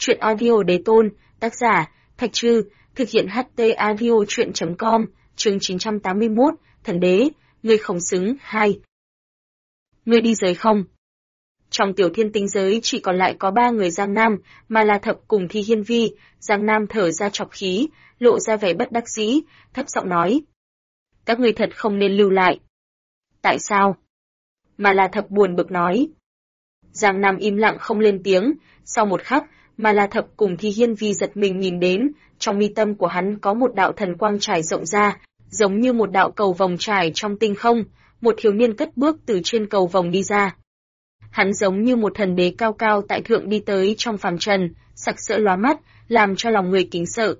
Truyện audio đế tôn, tác giả, Thạch Trư, thực hiện HT audio truyện.com, chương 981, Thần Đế, ngươi không xứng, 2. Ngươi đi giới không? Trong tiểu thiên tinh giới chỉ còn lại có 3 người Giang Nam, mà là Thập cùng Thi Hiên Vi. Giang Nam thở ra chọc khí, lộ ra vẻ bất đắc dĩ, thấp giọng nói. Các ngươi thật không nên lưu lại. Tại sao? Mà là Thập buồn bực nói. Giang Nam im lặng không lên tiếng, sau một khắc, mà là Thập cùng Thi Hiên Vi giật mình nhìn đến, trong mi tâm của hắn có một đạo thần quang trải rộng ra, giống như một đạo cầu vồng trải trong tinh không, một thiếu niên cất bước từ trên cầu vồng đi ra. Hắn giống như một thần đế cao cao tại thượng đi tới trong phàm trần, sặc sỡ lóa mắt, làm cho lòng người kính sợ.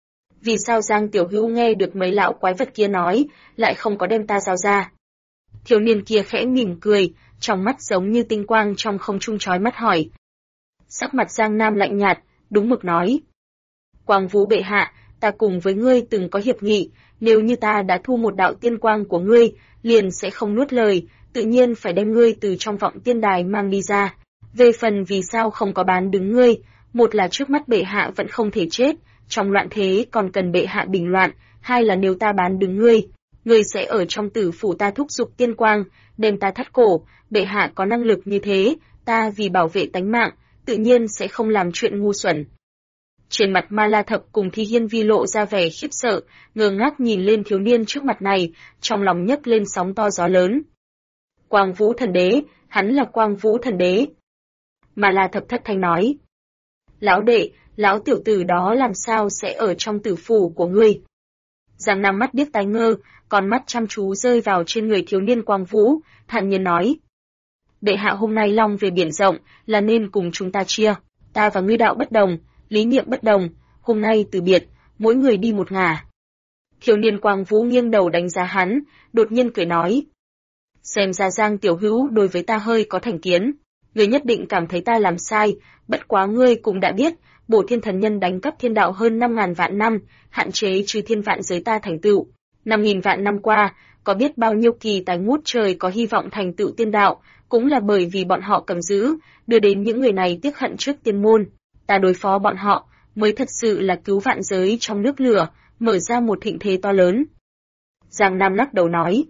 Vì sao Giang Tiểu Hữu nghe được mấy lão quái vật kia nói, lại không có đem ta giao ra? Thiếu niên kia khẽ mỉm cười, trong mắt giống như tinh quang trong không trung chói mắt hỏi. Sắc mặt Giang Nam lạnh nhạt, đúng mực nói. Quang Vũ bệ hạ, ta cùng với ngươi từng có hiệp nghị, nếu như ta đã thu một đạo tiên quang của ngươi, liền sẽ không nuốt lời, tự nhiên phải đem ngươi từ trong vọng tiên đài mang đi ra. Về phần vì sao không có bán đứng ngươi, một là trước mắt bệ hạ vẫn không thể chết, trong loạn thế còn cần bệ hạ bình loạn, hai là nếu ta bán đứng ngươi sẽ ở trong tử phủ ta thúc giục tiên quang, đem ta thắt cổ, bệ hạ có năng lực như thế, ta vì bảo vệ tánh mạng, tự nhiên sẽ không làm chuyện ngu xuẩn. Trên mặt Ma La Thập cùng Thi Hiên Vi lộ ra vẻ khiếp sợ, ngơ ngác nhìn lên thiếu niên trước mặt này, trong lòng nhấc lên sóng to gió lớn. Quang Vũ Thần Đế, hắn là Quang Vũ Thần Đế. Ma La Thập thất thanh nói. Lão đệ, lão tiểu tử đó làm sao sẽ ở trong tử phủ của ngươi? Giang Nam mắt điếc tai ngơ, con mắt chăm chú rơi vào trên người thiếu niên Quang Vũ, thản nhiên nói. Bệ hạ hôm nay long về biển rộng, là nên cùng chúng ta chia, ta và ngươi đạo bất đồng, lý niệm bất đồng, hôm nay từ biệt, mỗi người đi một ngả. Thiếu niên Quang Vũ nghiêng đầu đánh giá hắn, đột nhiên cười nói. Xem ra Giang Tiểu Hữu đối với ta hơi có thành kiến, ngươi nhất định cảm thấy ta làm sai, bất quá ngươi cũng đã biết, Bổ Thiên Thần Nhân đánh cắp thiên đạo hơn 5.000 vạn năm, hạn chế trừ thiên vạn giới ta thành tựu. 5.000 vạn năm qua, có biết bao nhiêu kỳ tài ngút trời có hy vọng thành tựu tiên đạo, cũng là bởi vì bọn họ cầm giữ, đưa đến những người này tiếc hận trước tiên môn. Ta đối phó bọn họ, mới thật sự là cứu vạn giới trong nước lửa, mở ra một thịnh thế to lớn. Giang Nam lắc đầu nói.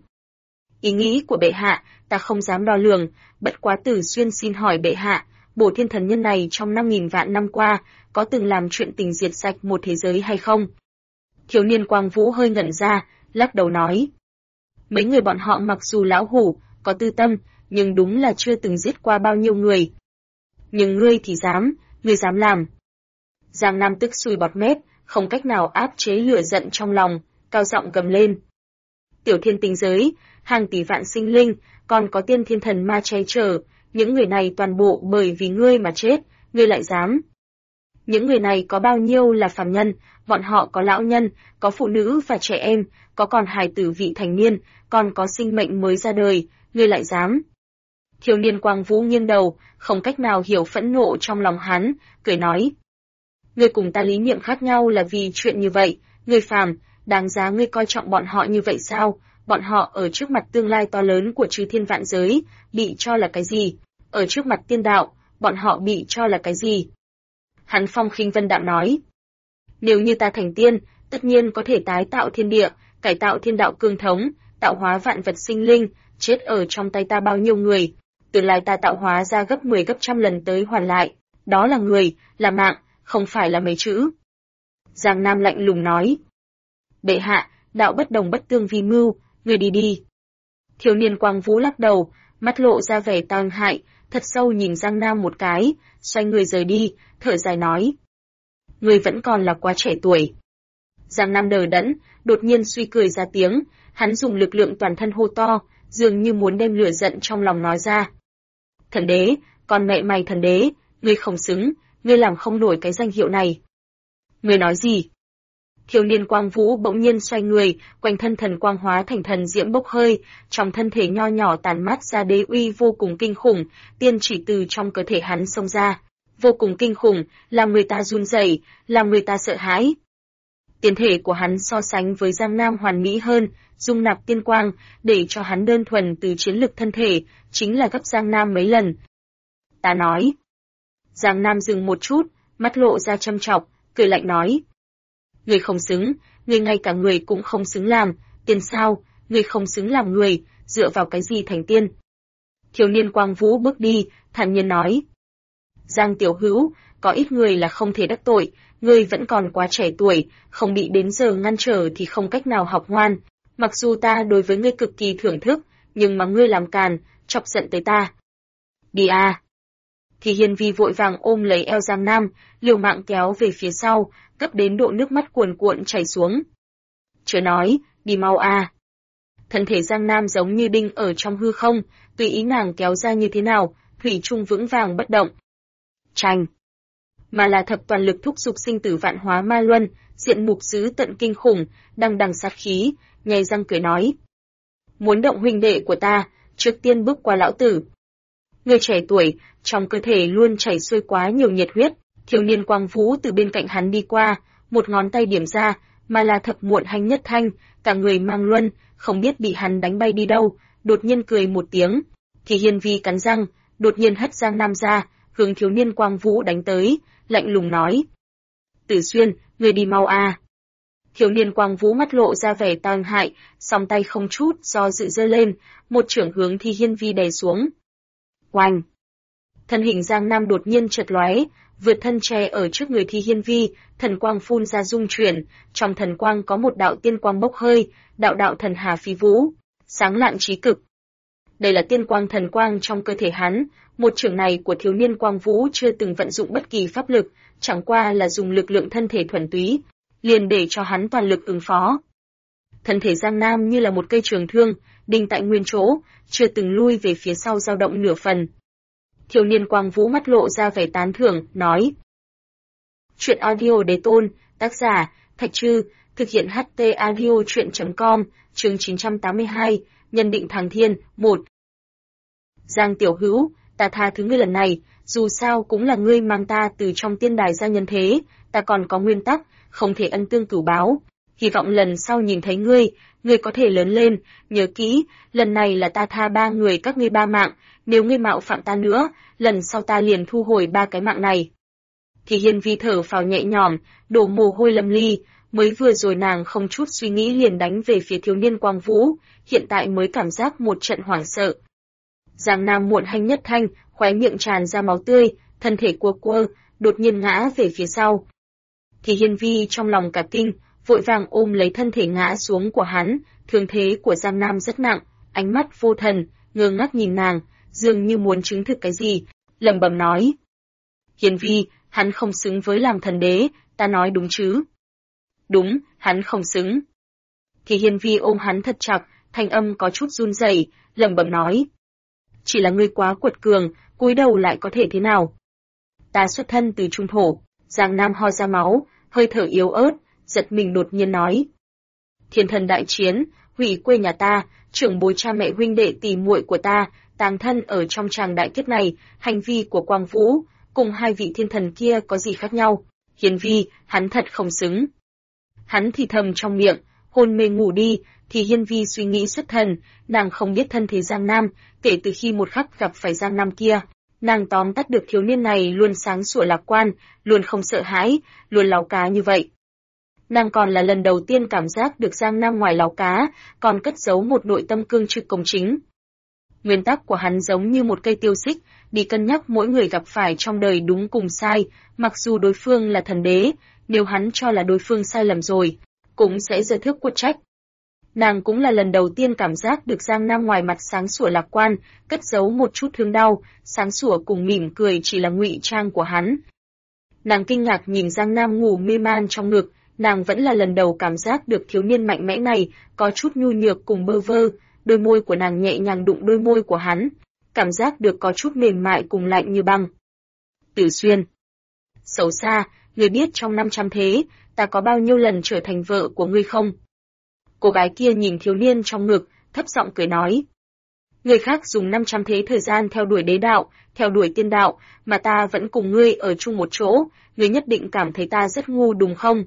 Ý nghĩ của bệ hạ, ta không dám đo lường, bất quá Tử Xuyên xin hỏi bệ hạ, Bổ Thiên Thần Nhân này trong 5.000 vạn năm qua, có từng làm chuyện tình diệt sạch một thế giới hay không? Thiếu niên Quang Vũ hơi ngẩn ra, lắc đầu nói. Mấy người bọn họ mặc dù lão hủ, có tư tâm, nhưng đúng là chưa từng giết qua bao nhiêu người. Nhưng ngươi thì dám, ngươi dám làm. Giang Nam tức sùi bọt mép, không cách nào áp chế lửa giận trong lòng, cao giọng gầm lên. Tiểu thiên tinh giới, hàng tỷ vạn sinh linh, còn có tiên thiên thần ma che chở, những người này toàn bộ bởi vì ngươi mà chết, ngươi lại dám. Những người này có bao nhiêu là phàm nhân, bọn họ có lão nhân, có phụ nữ và trẻ em, có còn hài tử vị thành niên, còn có sinh mệnh mới ra đời, ngươi lại dám. Thiếu niên Quang Vũ nghiêng đầu, không cách nào hiểu phẫn nộ trong lòng hắn, cười nói. Ngươi cùng ta lý niệm khác nhau là vì chuyện như vậy, ngươi phàm, đáng giá ngươi coi trọng bọn họ như vậy sao? Bọn họ ở trước mặt tương lai to lớn của chư thiên vạn giới, bị cho là cái gì? Ở trước mặt tiên đạo, bọn họ bị cho là cái gì? Hắn phong khinh vân đạm nói. Nếu như ta thành tiên, tất nhiên có thể tái tạo thiên địa, cải tạo thiên đạo cương thống, tạo hóa vạn vật sinh linh, chết ở trong tay ta bao nhiêu người. Tương lai ta tạo hóa ra gấp 10 gấp trăm lần tới hoàn lại. Đó là người, là mạng, không phải là mấy chữ. Giang Nam lạnh lùng nói. Bệ hạ, đạo bất đồng bất tương vi mưu, người đi đi. Thiếu niên Quang Vũ lắc đầu, mắt lộ ra vẻ tàn hại, thật sâu nhìn Giang Nam một cái, xoay người rời đi, thở dài nói. Người vẫn còn là quá trẻ tuổi. Giang Nam đờ đẫn, đột nhiên suy cười ra tiếng, hắn dùng lực lượng toàn thân hô to, dường như muốn đem lửa giận trong lòng nói ra. Thần đế, con mẹ mày thần đế, ngươi không xứng, ngươi làm không nổi cái danh hiệu này. Ngươi nói gì? Thiếu niên Quang Vũ bỗng nhiên xoay người, quanh thân thần quang hóa thành thần diễm bốc hơi, trong thân thể nho nhỏ tàn mát ra đế uy vô cùng kinh khủng, tiên chỉ từ trong cơ thể hắn xông ra, vô cùng kinh khủng, làm người ta run rẩy, làm người ta sợ hãi. Tiên thể của hắn so sánh với Giang Nam hoàn mỹ hơn, dung nạp tiên quang, để cho hắn đơn thuần từ chiến lực thân thể, chính là gấp Giang Nam mấy lần. Ta nói. Giang Nam dừng một chút, mắt lộ ra châm chọc, cười lạnh nói. Ngươi không xứng, ngươi ngay cả người cũng không xứng làm, tiên sao, ngươi không xứng làm người, dựa vào cái gì thành tiên. Thiếu niên Quang Vũ bước đi, thản nhiên nói. Giang tiểu hữu, có ít người là không thể đắc tội, ngươi vẫn còn quá trẻ tuổi, không bị đến giờ ngăn trở thì không cách nào học ngoan. Mặc dù ta đối với ngươi cực kỳ thưởng thức, nhưng mà ngươi làm càn, chọc giận tới ta. Đi à! Thì Hiên Vi vội vàng ôm lấy eo Giang Nam, liều mạng kéo về phía sau, gấp đến độ nước mắt cuồn cuộn chảy xuống. Chớ nói, đi mau à! Thân thể Giang Nam giống như đinh ở trong hư không, tùy ý nàng kéo ra như thế nào, thủy chung vững vàng bất động. Tranh! Mà là thập toàn lực thúc giục sinh tử vạn hóa ma luân, diện mục dữ tận kinh khủng, đằng đằng sát khí, nhai răng cười nói. Muốn động huynh đệ của ta, trước tiên bước qua lão tử. Người trẻ tuổi, trong cơ thể luôn chảy xuôi quá nhiều nhiệt huyết, thiếu niên Quang Vũ từ bên cạnh hắn đi qua, một ngón tay điểm ra, mà là thập muộn hành nhất thanh, cả người mang luân, không biết bị hắn đánh bay đi đâu, đột nhiên cười một tiếng. Thì Hiên Vi cắn răng, đột nhiên hất Giang Nam ra, hướng thiếu niên Quang Vũ đánh tới, lạnh lùng nói. Tử Xuyên, người đi mau à. Thiếu niên Quang Vũ mắt lộ ra vẻ tàn hại, song tay không chút do dự giơ lên, một chưởng hướng Thì Hiên Vi đè xuống. Oanh! Thân hình Giang Nam đột nhiên chợt lóe, vượt thân che ở trước người Thì Hiên Vi, thần quang phun ra rung chuyển, trong thần quang có một đạo tiên quang bốc hơi, đạo đạo thần hà phi vũ, sáng lạn trí cực. Đây là tiên quang thần quang trong cơ thể hắn, một chưởng này của thiếu niên Quang Vũ chưa từng vận dụng bất kỳ pháp lực, chẳng qua là dùng lực lượng thân thể thuần túy, liền để cho hắn toàn lực ứng phó. Thân thể Giang Nam như là một cây trường thương, đinh tại nguyên chỗ, chưa từng lui về phía sau dao động nửa phần. Thiếu niên Quang Vũ mắt lộ ra vẻ tán thưởng, nói. Chuyện audio đế tôn, tác giả, Thạch Trư, thực hiện HT audio chuyện.com, chương 982, nhân định thằng thiên, 1. Giang tiểu hữu, ta tha thứ ngươi lần này, dù sao cũng là ngươi mang ta từ trong tiên đài ra nhân thế, ta còn có nguyên tắc, không thể ân tương cửu báo. Hy vọng lần sau nhìn thấy ngươi có thể lớn lên, nhớ kỹ, lần này là ta tha 3 người các ngươi 3 mạng, nếu ngươi mạo phạm ta nữa, lần sau ta liền thu hồi 3 cái mạng này. Thì Hiên Vi thở phào nhẹ nhõm, đổ mồ hôi lâm ly, mới vừa rồi nàng không chút suy nghĩ liền đánh về phía thiếu niên Quang Vũ, hiện tại mới cảm giác một trận hoảng sợ. Giang Nam muộn hanh nhất thanh, khóe miệng tràn ra máu tươi, thân thể cua quơ, đột nhiên ngã về phía sau. Thì Hiên Vi trong lòng cả kinh, vội vàng ôm lấy thân thể ngã xuống của hắn, thương thế của Giang Nam rất nặng, ánh mắt vô thần, ngơ ngác nhìn nàng, dường như muốn chứng thực cái gì, lẩm bẩm nói. Hiên Vi, hắn không xứng với làm thần đế, ta nói đúng chứ? Đúng, hắn không xứng. Thì Hiên Vi ôm hắn thật chặt, thanh âm có chút run rẩy, lẩm bẩm nói. Chỉ là ngươi quá quật cường, cúi đầu lại có thể thế nào? Ta xuất thân từ trung thổ, Giang Nam ho ra máu, hơi thở yếu ớt, giật mình đột nhiên nói. Thiên thần đại chiến, hủy quê nhà ta, trưởng bối cha mẹ huynh đệ tỷ muội của ta, táng thân ở trong tràng đại kiếp này, hành vi của Quang Vũ, cùng 2 vị thiên thần kia có gì khác nhau? Hiên Vi, hắn thật không xứng. Hắn thì thầm trong miệng, hôn mê ngủ đi, thì Hiên Vi suy nghĩ xuất thần, nàng không biết thân thế Giang Nam, kể từ khi một khắc gặp phải Giang Nam kia, nàng tóm tắt được thiếu niên này luôn sáng sủa lạc quan, luôn không sợ hãi, luôn láo cá như vậy. Nàng còn là lần đầu tiên cảm giác được Giang Nam ngoài láo cá, còn cất giấu một nội tâm cương trực công chính. Nguyên tắc của hắn giống như một cây tiêu xích, đi cân nhắc mỗi người gặp phải trong đời đúng cùng sai, mặc dù đối phương là thần đế, nếu hắn cho là đối phương sai lầm rồi, cũng sẽ giơ thước quất trách. Nàng cũng là lần đầu tiên cảm giác được Giang Nam ngoài mặt sáng sủa lạc quan, cất giấu một chút thương đau, sáng sủa cùng mỉm cười chỉ là ngụy trang của hắn. Nàng kinh ngạc nhìn Giang Nam ngủ mê man trong ngực, nàng vẫn là lần đầu cảm giác được thiếu niên mạnh mẽ này, có chút nhu nhược cùng bơ vơ, đôi môi của nàng nhẹ nhàng đụng đôi môi của hắn, cảm giác được có chút mềm mại cùng lạnh như băng. Tử Xuyên. Xấu xa, ngươi biết trong 500 thế, ta có bao nhiêu lần trở thành vợ của ngươi không? Cô gái kia nhìn thiếu niên trong ngực, thấp giọng cười nói. Người khác dùng 500 thế thời gian theo đuổi đế đạo, theo đuổi tiên đạo, mà ta vẫn cùng ngươi ở chung một chỗ, ngươi nhất định cảm thấy ta rất ngu đúng không?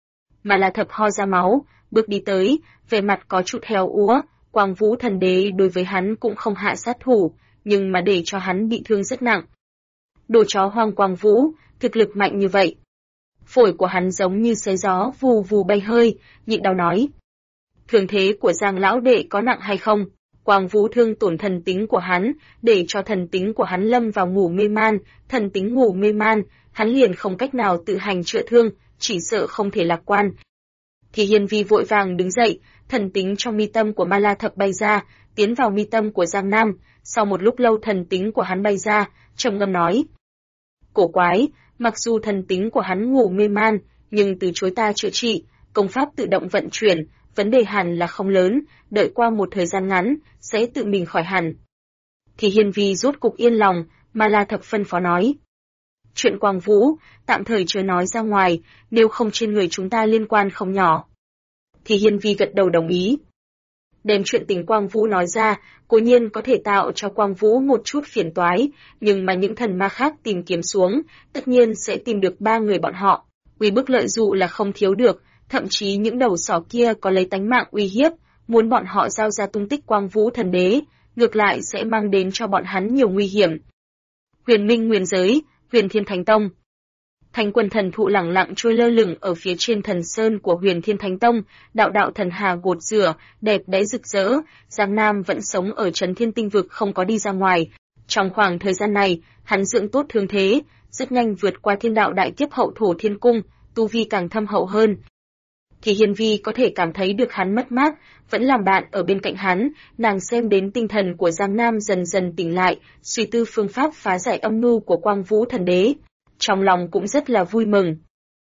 Mà là Thập ho ra máu, bước đi tới, vẻ mặt có chút heo úa, Quang Vũ thần đế đối với hắn cũng không hạ sát thủ, nhưng mà để cho hắn bị thương rất nặng. Đồ chó hoang Quang Vũ, thực lực mạnh như vậy. Phổi của hắn giống như sấy gió vù vù bay hơi, nhịn đau nói. Thương thế của Giang lão đệ có nặng hay không? Quang Vũ thương tổn thần tính của hắn, để cho thần tính của hắn lâm vào ngủ mê man, thần tính ngủ mê man, hắn liền không cách nào tự hành chữa thương, chỉ sợ không thể lạc quan. Thì Hiên Vi vội vàng đứng dậy, thần tính trong mi tâm của Ma La Thập bay ra, tiến vào mi tâm của Giang Nam, sau một lúc lâu thần tính của hắn bay ra, trầm ngâm nói. Cổ quái, mặc dù thần tính của hắn ngủ mê man, nhưng từ chối ta chữa trị, công pháp tự động vận chuyển, vấn đề hẳn là không lớn, đợi qua một thời gian ngắn, sẽ tự mình khỏi hẳn. Thì Hiên Vi rốt cục yên lòng, Ma La Thập phân phó nói. Chuyện Quang Vũ, tạm thời chưa nói ra ngoài, nếu không trên người chúng ta liên quan không nhỏ. Thì Hiên Vi gật đầu đồng ý. Đem chuyện tình Quang Vũ nói ra, cố nhiên có thể tạo cho Quang Vũ một chút phiền toái, nhưng mà những thần ma khác tìm kiếm xuống, tất nhiên sẽ tìm được ba người bọn họ. Uy bức lợi dụ là không thiếu được, thậm chí những đầu sỏ kia có lấy tánh mạng uy hiếp, muốn bọn họ giao ra tung tích Quang Vũ thần đế, ngược lại sẽ mang đến cho bọn hắn nhiều nguy hiểm. Huyền Minh Nguyên Giới, Huyền Thiên Thánh Tông. Thánh Quân Thần Thụ lẳng lặng trôi lơ lửng ở phía trên thần sơn của Huyền Thiên Thánh Tông, đạo đạo thần hà gột rửa, đẹp đẽ rực rỡ. Giang Nam vẫn sống ở Trấn Thiên Tinh Vực không có đi ra ngoài. Trong khoảng thời gian này, hắn dưỡng tốt thương thế, rất nhanh vượt qua Thiên Đạo Đại Kiếp hậu thổ thiên cung, tu vi càng thâm hậu hơn. Thì Hiên Vi có thể cảm thấy được hắn mất mát, vẫn làm bạn ở bên cạnh hắn, nàng xem đến tinh thần của Giang Nam dần dần tỉnh lại, suy tư phương pháp phá giải âm mưu của Quang Vũ thần đế. Trong lòng cũng rất là vui mừng.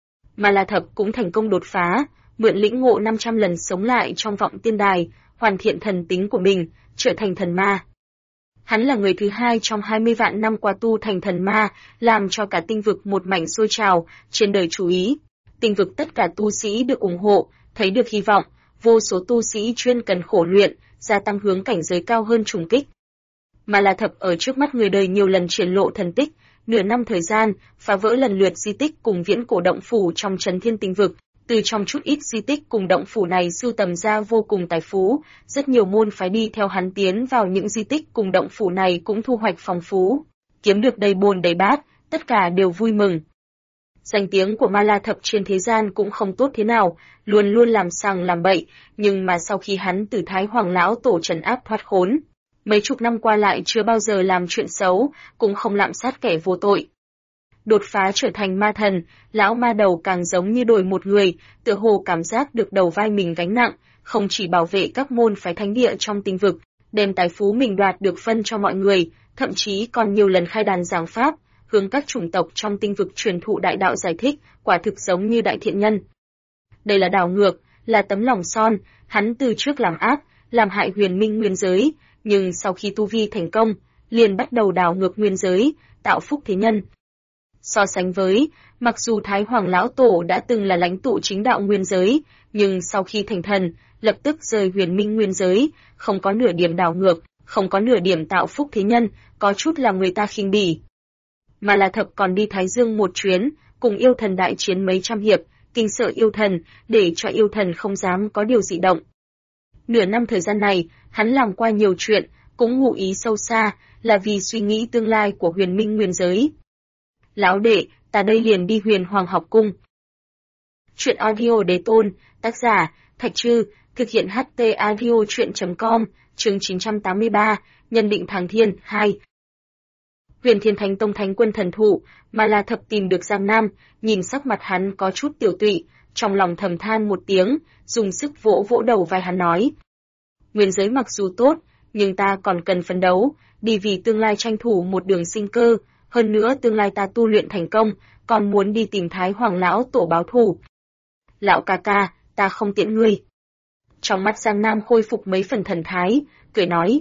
Ma La Thập cũng thành công đột phá, mượn lĩnh ngộ 500 lần sống lại trong vọng tiên đài, hoàn thiện thần tính của mình, trở thành thần ma. Hắn là người thứ hai trong 20 vạn năm qua tu thành thần ma, làm cho cả tinh vực một mảnh sôi trào, trên đời chú ý. Tinh vực tất cả tu sĩ được ủng hộ, thấy được hy vọng, vô số tu sĩ chuyên cần khổ luyện, gia tăng hướng cảnh giới cao hơn trùng kích. Ma La Thập ở trước mắt người đời nhiều lần triển lộ thần tích, nửa năm thời gian, phá vỡ lần lượt di tích cùng viễn cổ động phủ trong Trấn Thiên Tinh Vực, từ trong chút ít di tích cùng động phủ này sưu tầm ra vô cùng tài phú, rất nhiều môn phái đi theo hắn tiến vào những di tích cùng động phủ này cũng thu hoạch phong phú, kiếm được đầy bồn đầy bát, tất cả đều vui mừng. Danh tiếng của Ma La Thập trên thế gian cũng không tốt thế nào, luôn luôn làm sằng làm bậy, nhưng mà sau khi hắn từ Thái Hoàng lão tổ trấn áp thoát khốn, mấy chục năm qua lại chưa bao giờ làm chuyện xấu, cũng không lạm sát kẻ vô tội. Đột phá trở thành ma thần, lão ma đầu càng giống như đổi một người, tựa hồ cảm giác được đầu vai mình gánh nặng, không chỉ bảo vệ các môn phái thánh địa trong tinh vực, đem tài phú mình đoạt được phân cho mọi người, thậm chí còn nhiều lần khai đàn giảng pháp, hướng các chủng tộc trong tinh vực truyền thụ đại đạo giải thích, quả thực giống như đại thiện nhân. Đây là đảo ngược, là tấm lòng son, hắn từ trước làm ác, làm hại Huyền Minh Nguyên Giới, nhưng sau khi tu vi thành công, liền bắt đầu đảo ngược nguyên giới, tạo phúc thế nhân. So sánh với, mặc dù Thái Hoàng lão tổ đã từng là lãnh tụ chính đạo nguyên giới, nhưng sau khi thành thần, lập tức rời Huyền Minh Nguyên Giới, không có nửa điểm đảo ngược, không có nửa điểm tạo phúc thế nhân, có chút làm người ta khinh bỉ. Mà La Thập còn đi Thái Dương một chuyến, cùng yêu thần đại chiến mấy trăm hiệp, kinh sợ yêu thần, để cho yêu thần không dám có điều dị động. Nửa năm thời gian này, hắn làm qua nhiều chuyện, cũng ngụ ý sâu xa, là vì suy nghĩ tương lai của Huyền Minh Nguyên Giới. Lão đệ, ta đây liền đi Huyền Hoàng học cung. Chuyện audio đế tôn, tác giả, Thạch Trư, thực hiện HT audio chuyện.com, chương 983, Nhân định Thằng Thiên, 2. Huyền Thiên Thánh Tông Thánh Quân Thần Thụ, Ma La Thập tìm được Giang Nam, nhìn sắc mặt hắn có chút tiểu tụy, trong lòng thầm than một tiếng, dùng sức vỗ vỗ đầu vai hắn nói. Nguyên giới mặc dù tốt, nhưng ta còn cần phấn đấu, đi vì tương lai tranh thủ một đường sinh cơ, hơn nữa tương lai ta tu luyện thành công, còn muốn đi tìm Thái Hoàng lão tổ báo thù. Lão ca ca, ta không tiễn ngươi. Trong mắt Giang Nam khôi phục mấy phần thần thái, cười nói.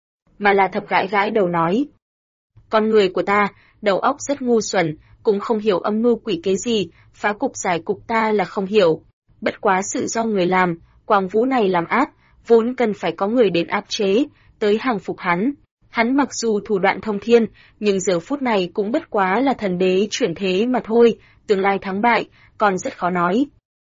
Mà là Thập gãi gãi đầu nói. Con người của ta, đầu óc rất ngu xuẩn, cũng không hiểu âm mưu quỷ kế gì, phá cục giải cục ta là không hiểu. Bất quá sự do người làm, Quang Vũ này làm ác, vốn cần phải có người đến áp chế, tới hàng phục hắn. Hắn mặc dù thủ đoạn thông thiên, nhưng giờ phút này cũng bất quá là thần đế chuyển thế mà thôi, tương lai thắng bại, còn rất khó nói.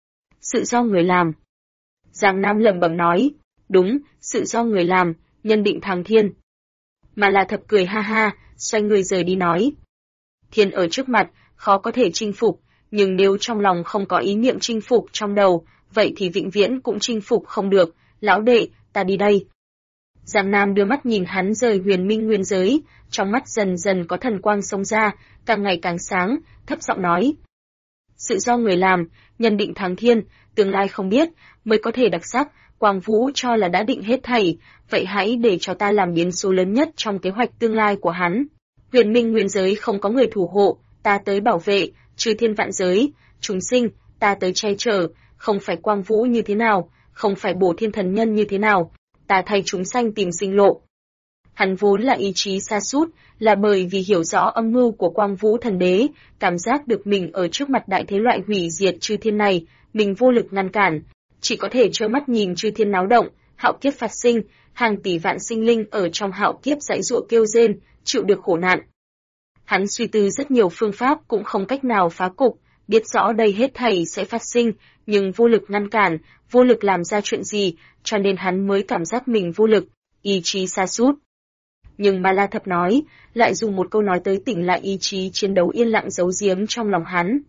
Sự do người làm. Giang Nam lẩm bẩm nói, đúng, sự do người làm, nhân định thằng thiên. Mà là Thập cười ha ha, xoay người rời đi nói. Thiên ở trước mặt, khó có thể chinh phục, nhưng nếu trong lòng không có ý niệm chinh phục trong đầu, vậy thì vĩnh viễn cũng chinh phục không được. Lão đệ, ta đi đây. Giang Nam đưa mắt nhìn hắn rời huyền minh nguyên giới, trong mắt dần dần có thần quang xông ra, càng ngày càng sáng, thấp giọng nói. Sự do người làm, nhân định thắng thiên, tương lai không biết, mới có thể đặc sắc. Quang Vũ cho là đã định hết thảy, vậy hãy để cho ta làm biến số lớn nhất trong kế hoạch tương lai của hắn. Huyền minh nguyên giới không có người thủ hộ, ta tới bảo vệ, chư thiên vạn giới, chúng sinh, ta tới che chở, không phải Quang Vũ như thế nào, không phải Bổ Thiên Thần Nhân như thế nào, ta thay chúng sanh tìm sinh lộ. Hắn vốn là ý chí sa sút, là bởi vì hiểu rõ âm mưu của Quang Vũ Thần Đế, cảm giác được mình ở trước mặt đại thế loại hủy diệt chư thiên này, mình vô lực ngăn cản, chỉ có thể trơ mắt nhìn chư thiên náo động, hạo kiếp phát sinh, hàng tỷ vạn sinh linh ở trong hạo kiếp giãy giụa kêu rên, chịu được khổ nạn. Hắn suy tư rất nhiều phương pháp cũng không cách nào phá cục, biết rõ đây hết thảy sẽ phát sinh, nhưng vô lực ngăn cản, vô lực làm ra chuyện gì, cho nên hắn mới cảm giác mình vô lực, ý chí sa sút. Nhưng Ma La Thập nói, lại dùng một câu nói tới tỉnh lại ý chí chiến đấu yên lặng giấu giếm trong lòng hắn.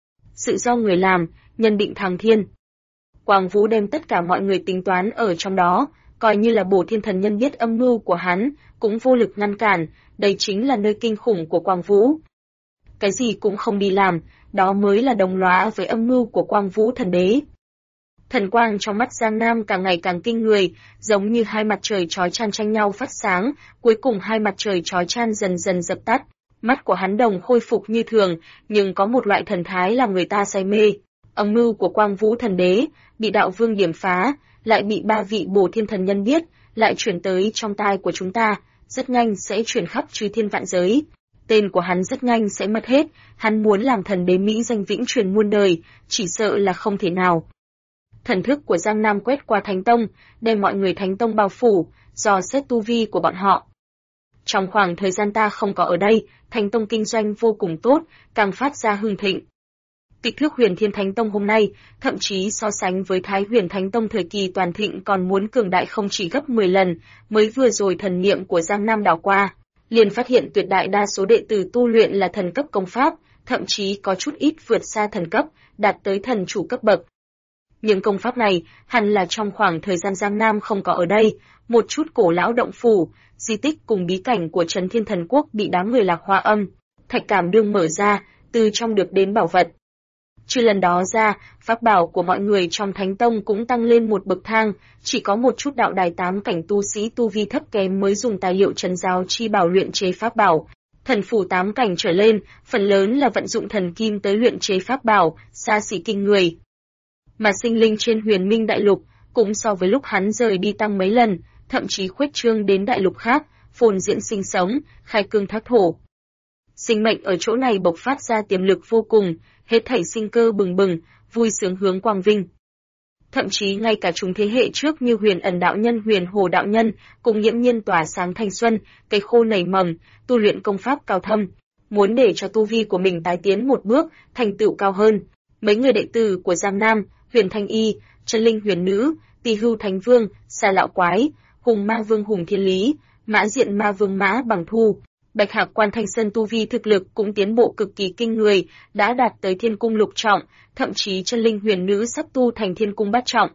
Sự do người làm, nhân định thắng thiên. Quang Vũ đem tất cả mọi người tính toán ở trong đó, coi như là Bổ Thiên Thần Nhân biết âm mưu của hắn, cũng vô lực ngăn cản, đây chính là nơi kinh khủng của Quang Vũ. Cái gì cũng không đi làm, đó mới là đồng lõa với âm mưu của Quang Vũ Thần Đế. Thần quang trong mắt Giang Nam càng ngày càng kinh người, giống như hai mặt trời chói chang tranh nhau phát sáng, cuối cùng hai mặt trời chói chang dần dần dập tắt. Mắt của hắn đồng khôi phục như thường, nhưng có một loại thần thái làm người ta say mê. Âm mưu của Quang Vũ Thần Đế, bị đạo vương điểm phá, lại bị ba vị Bổ Thiên Thần Nhân biết, lại chuyển tới trong tai của chúng ta, rất nhanh sẽ chuyển khắp chư thiên vạn giới. Tên của hắn rất nhanh sẽ mất hết, hắn muốn làm thần đế Mỹ danh vĩnh truyền muôn đời, chỉ sợ là không thể nào. Thần thức của Giang Nam quét qua Thánh Tông, đem mọi người Thánh Tông bao phủ, dò xét tu vi của bọn họ. Trong khoảng thời gian ta không có ở đây, Thánh Tông kinh doanh vô cùng tốt, càng phát ra hưng thịnh. Kích thước Huyền Thiên Thánh Tông hôm nay, thậm chí so sánh với Thái Huyền Thánh Tông thời kỳ toàn thịnh còn muốn cường đại không chỉ gấp 10 lần, mới vừa rồi thần niệm của Giang Nam đảo qua, liền phát hiện tuyệt đại đa số đệ tử tu luyện là thần cấp công pháp, thậm chí có chút ít vượt xa thần cấp, đạt tới thần chủ cấp bậc. Những công pháp này hẳn là trong khoảng thời gian Giang Nam không có ở đây, một chút cổ lão động phủ, di tích cùng bí cảnh của Trấn Thiên Thần Quốc bị đám người Lạc Hoa Âm, Thạch Cảm Đương mở ra, từ trong được đến bảo vật. Trừ lần đó ra, pháp bảo của mọi người trong Thánh Tông cũng tăng lên một bậc thang, chỉ có một chút đạo đài 8 cảnh tu sĩ tu vi thấp kém mới dùng tài liệu trấn giáo chi bảo luyện chế pháp bảo. Thần phủ 8 cảnh trở lên, phần lớn là vận dụng thần kim tới luyện chế pháp bảo, xa xỉ kinh người. Mà sinh linh trên Huyền Minh Đại Lục, cũng so với lúc hắn rời đi tăng mấy lần, thậm chí khuếch trương đến đại lục khác, phồn diễn sinh sống, khai cương thác thổ. Sinh mệnh ở chỗ này bộc phát ra tiềm lực vô cùng, hết thảy sinh cơ bừng bừng, vui sướng hướng quang vinh. Thậm chí ngay cả chúng thế hệ trước như Huyền Ẩn đạo nhân, Huyền Hồ đạo nhân, cùng nghiễm nhiên tỏa sáng thanh xuân, cây khô nảy mầm, tu luyện công pháp cao thâm, muốn để cho tu vi của mình tái tiến một bước, thành tựu cao hơn. Mấy người đệ tử của Giang Nam, Huyền Thanh Y, Chân Linh Huyền Nữ, Tỳ Hưu Thánh Vương, Xà Lão Quái, Hùng Ma Vương Hùng Thiên Lý, Mã Diện Ma Vương Mã Bằng Thu, Bạch Hạc Quan Thanh Sơn tu vi thực lực cũng tiến bộ cực kỳ kinh người, đã đạt tới Thiên Cung lục trọng, thậm chí Chân Linh Huyền Nữ sắp tu thành Thiên Cung bát trọng.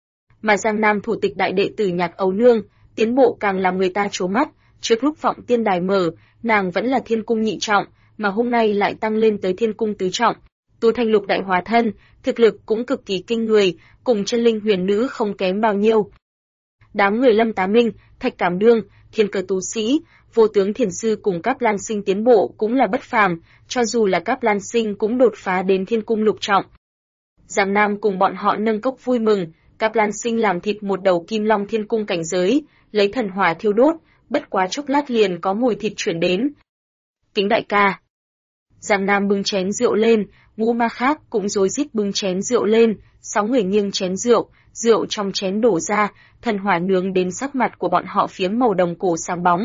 Mà Giang Nam thủ tịch đại đệ tử Nhạc Ấu Nương, tiến bộ càng làm người ta trố mắt, trước lúc Vọng Tiên Đài mở, nàng vẫn là Thiên Cung nhị trọng, mà hôm nay lại tăng lên tới Thiên Cung tứ trọng. Tu thành lục đại hóa thân, thực lực cũng cực kỳ kinh người, cùng Chân Linh Huyền Nữ không kém bao nhiêu. Đám người Lâm Tá Minh, Thạch Cảm Đương, Thiên Cơ tu sĩ, Vô Tướng Thiền Sư cùng Cáp Lan Sinh tiến bộ cũng là bất phàm, cho dù là Cáp Lan Sinh cũng đột phá đến Thiên Cung lục trọng. Giang Nam cùng bọn họ nâng cốc vui mừng, Cáp Lan Sinh làm thịt một đầu Kim Long Thiên Cung cảnh giới, lấy thần hỏa thiêu đốt, bất quá chốc lát liền có mùi thịt chuyển đến. Kính đại ca. Giang Nam bưng chén rượu lên, ngũ ma khác cũng rối rít bưng chén rượu lên, 6 người nghiêng chén rượu, rượu trong chén đổ ra, thần hỏa nướng đến sắc mặt của bọn họ phiếm màu đồng cổ sáng bóng.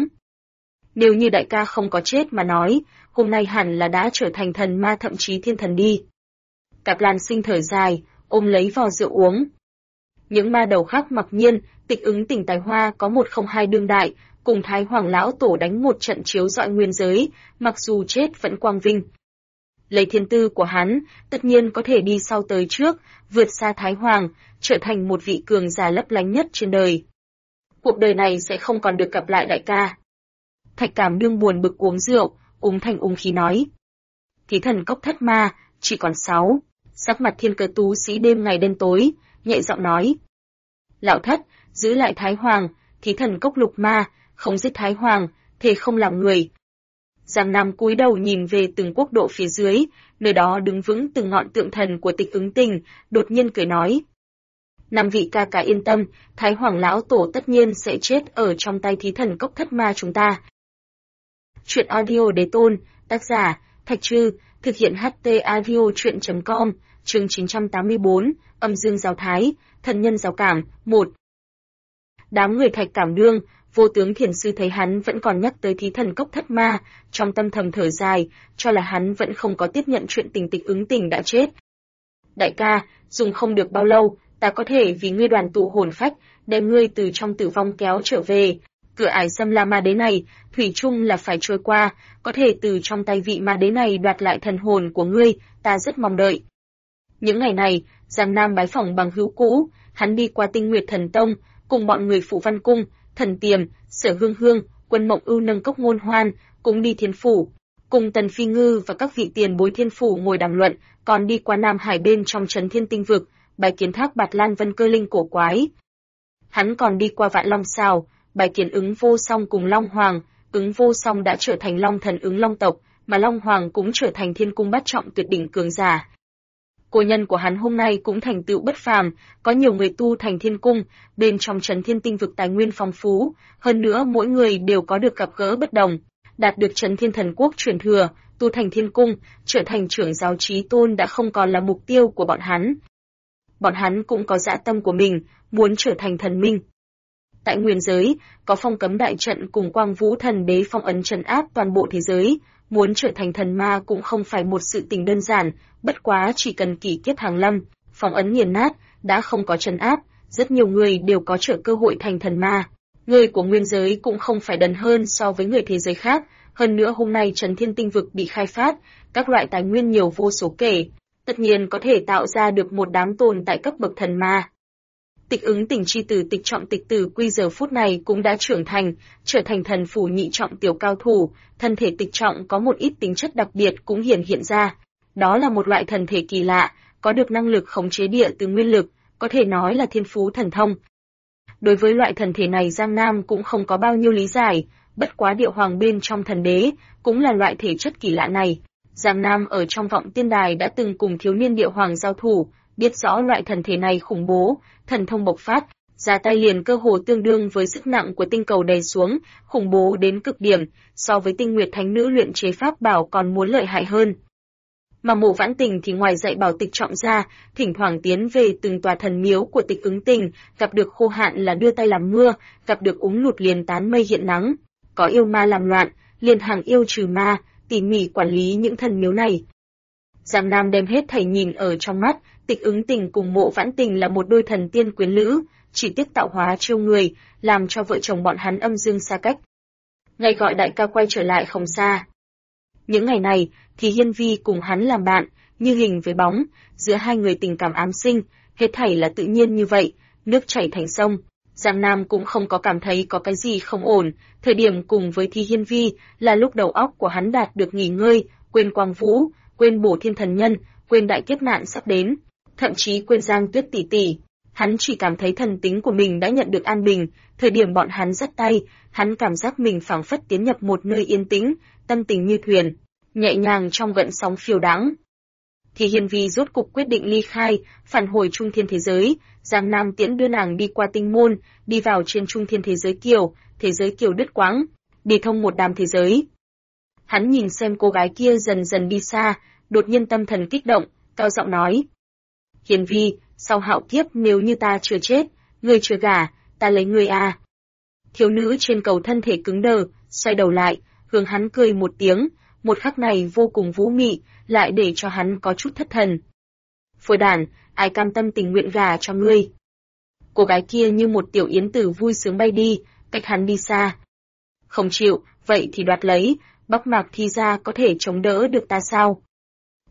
Nếu như đại ca không có chết mà nói, hôm nay hẳn là đã trở thành thần ma thậm chí thiên thần đi. Cáp Lan Sinh thở dài, ôm lấy vò rượu uống. Những ma đầu khác mặc nhiên, Tịch Ứng Tỉnh Tài Hoa có 102 đương đại, cùng Thái Hoàng Lão Tổ đánh một trận chiếu rọi nguyên giới, mặc dù chết vẫn quang vinh. Lấy thiên tư của hắn, tất nhiên có thể đi sau tới trước, vượt xa Thái Hoàng, trở thành một vị cường giả lấp lánh nhất trên đời. Cuộc đời này sẽ không còn được gặp lại đại ca. Thạch Cảm Đương buồn bực uống rượu, úng thành úng khí nói. Thí thần cốc thất ma, chỉ còn 6. Sắc mặt Thiên Cơ tú sĩ đêm ngày đen tối, nhẹ giọng nói. Lão thất, giữ lại Thái Hoàng, thí thần cốc lục ma, không giết Thái Hoàng, thề không làm người. Giang Nam cúi đầu nhìn về từng quốc độ phía dưới, nơi đó đứng vững từng ngọn tượng thần của Tịch Ứng Tình, đột nhiên cười nói. 5 vị ca ca yên tâm, Thái Hoàng lão tổ tất nhiên sẽ chết ở trong tay thí thần cốc thất ma chúng ta. Chuyện audio đế tôn, tác giả, Thạch Trư, thực hiện HT audio chuyện.com, chương 984, âm dương giáo thái, thần nhân giáo cảm, 1. Đám người Thạch Cảm Đương, Vô tướng thiền sư thấy hắn vẫn còn nhắc tới thí thần cốc thất ma, trong tâm thầm thở dài, cho là hắn vẫn không có tiếp nhận chuyện Tịch Ứng Tình đã chết. Đại ca, dùng không được bao lâu, ta có thể vì ngươi đoàn tụ hồn phách, đem ngươi từ trong tử vong kéo trở về. Cửa ải xâm la ma đế này, thủy chung là phải trôi qua, có thể từ trong tay vị ma đế này đoạt lại thần hồn của ngươi, ta rất mong đợi. Những ngày này, Giang Nam bái phỏng bằng hữu cũ, hắn đi qua Tinh Nguyệt Thần Tông, cùng bọn người Phụ Văn Cung, Thần Tiềm, Sở Hương Hương, Quân Mộng Ưu nâng cốc ngôn hoan, cũng đi Thiên Phủ, cùng Tần Phi Ngư và các vị tiền bối Thiên Phủ ngồi đàm luận, còn đi qua Nam Hải bên trong Trấn Thiên Tinh Vực, bái kiến Thác Bạt Lan Vân Cơ Linh cổ quái. Hắn còn đi qua Vạn Long Sào, bái kiến Ứng Vô Song cùng Long Hoàng, Ứng Vô Song đã trở thành Long Thần Ứng Long tộc, mà Long Hoàng cũng trở thành Thiên Cung bát trọng tuyệt đỉnh cường giả. Cô nhân của hắn hôm nay cũng thành tựu bất phàm, có nhiều người tu thành Thiên Cung, bên trong Trấn Thiên Tinh Vực tài nguyên phong phú, hơn nữa mỗi người đều có được gặp gỡ bất đồng, đạt được Trấn Thiên Thần Quốc truyền thừa, tu thành Thiên Cung, trở thành trưởng giáo chí tôn đã không còn là mục tiêu của bọn hắn. Bọn hắn cũng có dã tâm của mình, muốn trở thành thần minh. Tại Nguyên giới, có phong cấm đại trận cùng Quang Vũ Thần Đế phong ấn trấn áp toàn bộ thế giới, muốn trở thành thần ma cũng không phải một sự tình đơn giản, bất quá chỉ cần kỷ kiếp hàng lâm, phong ấn nghiền nát, đã không có trấn áp, rất nhiều người đều có trở cơ hội thành thần ma. Người của Nguyên giới cũng không phải đần hơn so với người thế giới khác, hơn nữa hôm nay Trấn Thiên Tinh Vực bị khai phát, các loại tài nguyên nhiều vô số kể, tất nhiên có thể tạo ra được một đám tồn tại cấp bậc thần ma. Tịch Ứng Tình chi tử Tịch Trọng Tịch Tử Quy giờ phút này cũng đã trưởng thành, trở thành thần phủ nhị trọng tiểu cao thủ, thân thể Tịch Trọng có một ít tính chất đặc biệt cũng hiện ra. Đó là một loại thần thể kỳ lạ, có được năng lực khống chế địa từ nguyên lực, có thể nói là thiên phú thần thông. Đối với loại thần thể này Giang Nam cũng không có bao nhiêu lý giải, bất quá Địa Hoàng bên trong thần đế, cũng là loại thể chất kỳ lạ này. Giang Nam ở trong Vọng Tiên Đài đã từng cùng thiếu niên Địa Hoàng giao thủ, biết rõ loại thần thể này khủng bố, thần thông bộc phát, ra tay liền cơ hồ tương đương với sức nặng của tinh cầu đè xuống, khủng bố đến cực điểm, so với Tinh Nguyệt Thánh Nữ luyện chế pháp bảo còn muốn lợi hại hơn. Mà Mộ Vãn Tình thì ngoài dạy bảo Tịch Trọng ra, thỉnh thoảng tiến về từng tòa thần miếu của Tịch Ứng Tình, gặp được khô hạn là đưa tay làm mưa, gặp được úng lụt liền tán mây hiện nắng, có yêu ma làm loạn, liền hàng yêu trừ ma, tỉ mỉ quản lý những thần miếu này. Giang Nam đem hết thảy nhìn ở trong mắt, Tịch Ứng Tình cùng Mộ Vãn Tình là một đôi thần tiên quyến lữ, chỉ tiếc tạo hóa trêu người, làm cho vợ chồng bọn hắn âm dương xa cách. Ngày gọi đại ca quay trở lại không xa. Những ngày này, thì Hiên Vi cùng hắn làm bạn, như hình với bóng, giữa hai người tình cảm ám sinh, hết thảy là tự nhiên như vậy, nước chảy thành sông. Giang Nam cũng không có cảm thấy có cái gì không ổn, thời điểm cùng với Thi Hiên Vi là lúc đầu óc của hắn đạt được nghỉ ngơi, quên Quang Vũ, quên Bổ Thiên Thần Nhân, quên đại kiếp nạn sắp đến, thậm chí quên Giang Tuyết tỷ tỷ. Hắn chỉ cảm thấy thần tính của mình đã nhận được an bình, thời điểm bọn hắn dắt tay, hắn cảm giác mình phảng phất tiến nhập một nơi yên tĩnh, tâm tình như thuyền, nhẹ nhàng trong gợn sóng phiêu đãng. Thì Hiên Vi rốt cục quyết định ly khai, phản hồi Trung Thiên thế giới, Giang Nam tiễn đưa nàng đi qua tinh môn, đi vào trên Trung Thiên thế giới kiều đứt quãng, đi thông một đàm thế giới. Hắn nhìn xem cô gái kia dần dần đi xa, đột nhiên tâm thần kích động, cao giọng nói: Hiên Vi, sau hạo kiếp nếu như ta chưa chết, ngươi chưa gả, ta lấy ngươi à. Thiếu nữ trên cầu thân thể cứng đờ, xoay đầu lại, hướng hắn cười một tiếng, một khắc này vô cùng vũ mị, lại để cho hắn có chút thất thần. Phôi đản, ai cam tâm tình nguyện gả cho ngươi. Cô gái kia như một tiểu yến tử vui sướng bay đi, cách hắn đi xa. Không chịu, vậy thì đoạt lấy, Bắc Mạc Thi ra có thể chống đỡ được ta sao?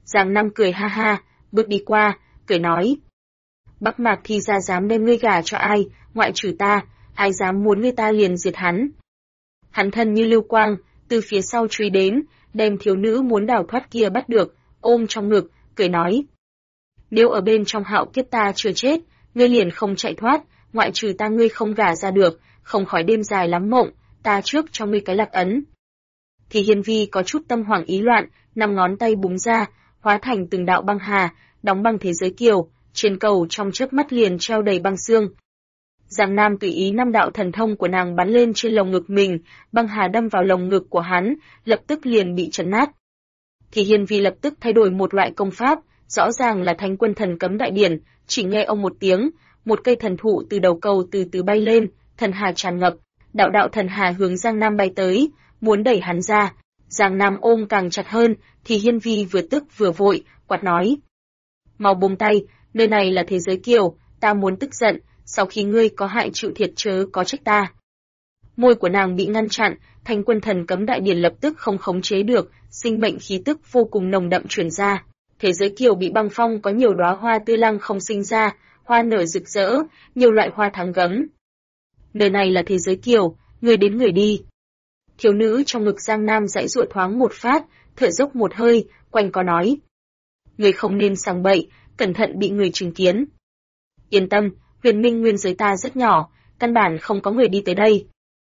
Giang Nam cười ha ha, bước đi qua, cười nói. Bắc Mạc thì ra dám đem ngươi gả cho ai, ngoại trừ ta, ai dám muốn ngươi ta liền diệt hắn. Hắn thân như lưu quang, từ phía sau truy đến, đem thiếu nữ muốn đào thoát kia bắt được, ôm trong ngực, cười nói. Nếu ở bên trong hạo kiếp ta chưa chết, ngươi liền không chạy thoát, ngoại trừ ta ngươi không gả ra được, không khỏi đêm dài lắm mộng, ta trước cho ngươi cái lạc ấn. Thì Hiên Vi có chút tâm hoảng ý loạn, 5 ngón tay búng ra, hóa thành từng đạo băng hà, đóng băng thế giới kiều, trên cầu trong chớp mắt liền treo đầy băng xương. Giang Nam tùy ý 5 đạo thần thông của nàng bắn lên trên lồng ngực mình, băng hà đâm vào lồng ngực của hắn, lập tức liền bị chấn nát. Thì Hiên Vi lập tức thay đổi một loại công pháp, rõ ràng là Thánh Quân Thần Cấm Đại Điển, chỉ nghe ông một tiếng, một cây thần thụ từ đầu cầu từ từ bay lên, thần hà tràn ngập, đạo đạo thần hà hướng Giang Nam bay tới, muốn đẩy hắn ra. Giang Nam ôm càng chặt hơn, thì Hiên Vi vừa tức vừa vội, quát nói: "Mau buông tay, nơi này là thế giới kiều, ta muốn tức giận, sau khi ngươi có hại chịu thiệt chớ có trách ta." Môi của nàng bị ngăn chặn, Thánh Quân Thần Cấm Đại Điển lập tức không khống chế được, sinh mệnh khí tức vô cùng nồng đậm truyền ra. Thế giới kiều bị băng phong, có nhiều đóa hoa tươi lăng không sinh ra, hoa nở rực rỡ, nhiều loại hoa thắng gấm. Nơi này là thế giới kiều, người đến người đi. Thiếu nữ trong ngực Giang Nam giãy giụa thoáng một phát, thở dốc một hơi, quanh co nói: "Người không nên sang bậy, cẩn thận bị người chứng kiến." "Yên tâm, huyền minh nguyên giới ta rất nhỏ, căn bản không có người đi tới đây."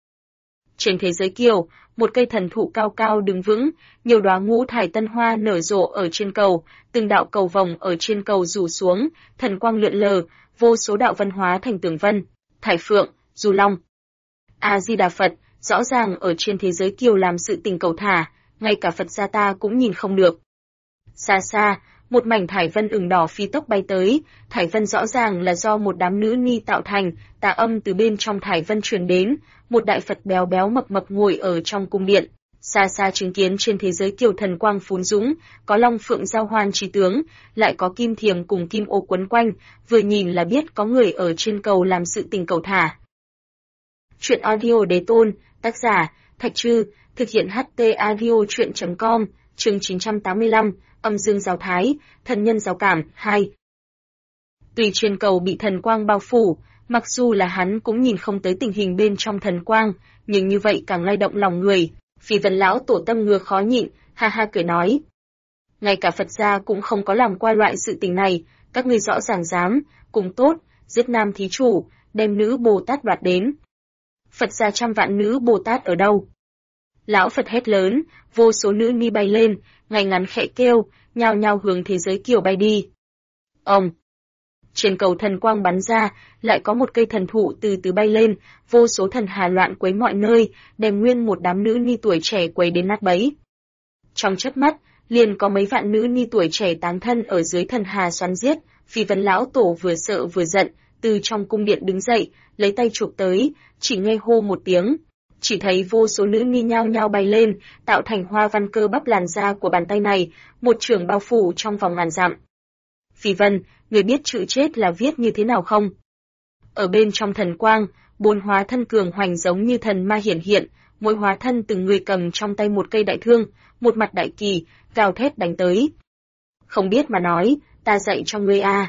Trên thế giới kiều, một cây thần thụ cao cao đứng vững, nhiều đóa ngũ thải tân hoa nở rộ ở trên cầu, từng đạo cầu vồng ở trên cầu rủ xuống, thần quang lượn lờ, vô số đạo văn hóa thành tường vân, thải phượng, du long. A Di Đà Phật, rõ ràng ở trên thế giới kiều làm sự tình cầu thả, ngay cả Phật gia ta cũng nhìn không được. Xa xa, một mảnh thải vân ửng đỏ phi tốc bay tới, thải vân rõ ràng là do một đám nữ ni tạo thành, tà âm từ bên trong thải vân truyền đến, một đại Phật béo béo mập mập ngồi ở trong cung điện. Xa xa chứng kiến trên thế giới kiều thần quang phún dũng, có long phượng giao hoan trí tướng, lại có kim thiềm cùng kim ô quấn quanh, vừa nhìn là biết có người ở trên cầu làm sự tình cầu thả. Chuyện audio đế tôn, tác giả, Thạch Trư, thực hiện HT audio chuyện.com, chương 985, âm dương giáo thái, thần nhân giáo cảm, 2. Tuy trên cầu bị thần quang bao phủ, mặc dù là hắn cũng nhìn không tới tình hình bên trong thần quang, nhưng như vậy càng lay động lòng người. Phi Vân lão tổ tâm ngừa khó nhịn, ha ha cười nói: "Ngay cả Phật gia cũng không có làm qua loại sự tình này, các ngươi rõ ràng dám, cùng tốt, giết nam thí chủ, đem nữ Bồ Tát đoạt đến. Phật gia 100 vạn nữ Bồ Tát ở đâu?" Lão Phật hét lớn, vô số nữ ni bay lên, ngay ngắn khẽ kêu, nhao nhao hướng thế giới kiều bay đi. Ông! Trên cầu thần quang bắn ra, lại có một cây thần thụ từ từ bay lên, vô số thần hà loạn quấy mọi nơi, đem nguyên một đám nữ ni tuổi trẻ quấy đến nát bấy. Trong chớp mắt, liền có mấy vạn nữ ni tuổi trẻ táng thân ở dưới thần hà xoắn giết. Phi Vân lão tổ vừa sợ vừa giận, từ trong cung điện đứng dậy, lấy tay chụp tới, chỉ nghe hô một tiếng, chỉ thấy vô số nữ ni nhao nhao bay lên, tạo thành hoa văn cơ bắp làn da của bàn tay này, một trường bao phủ trong vòng ngàn dặm. Phi Vân, người biết chữ chết là viết như thế nào không? Ở bên trong thần quang, 4 hóa thân cường hoành giống như thần ma hiển hiện, mỗi hóa thân từng người cầm trong tay một cây đại thương, một mặt đại kỳ, gào thét đánh tới. Không biết mà nói, ta dạy cho ngươi a.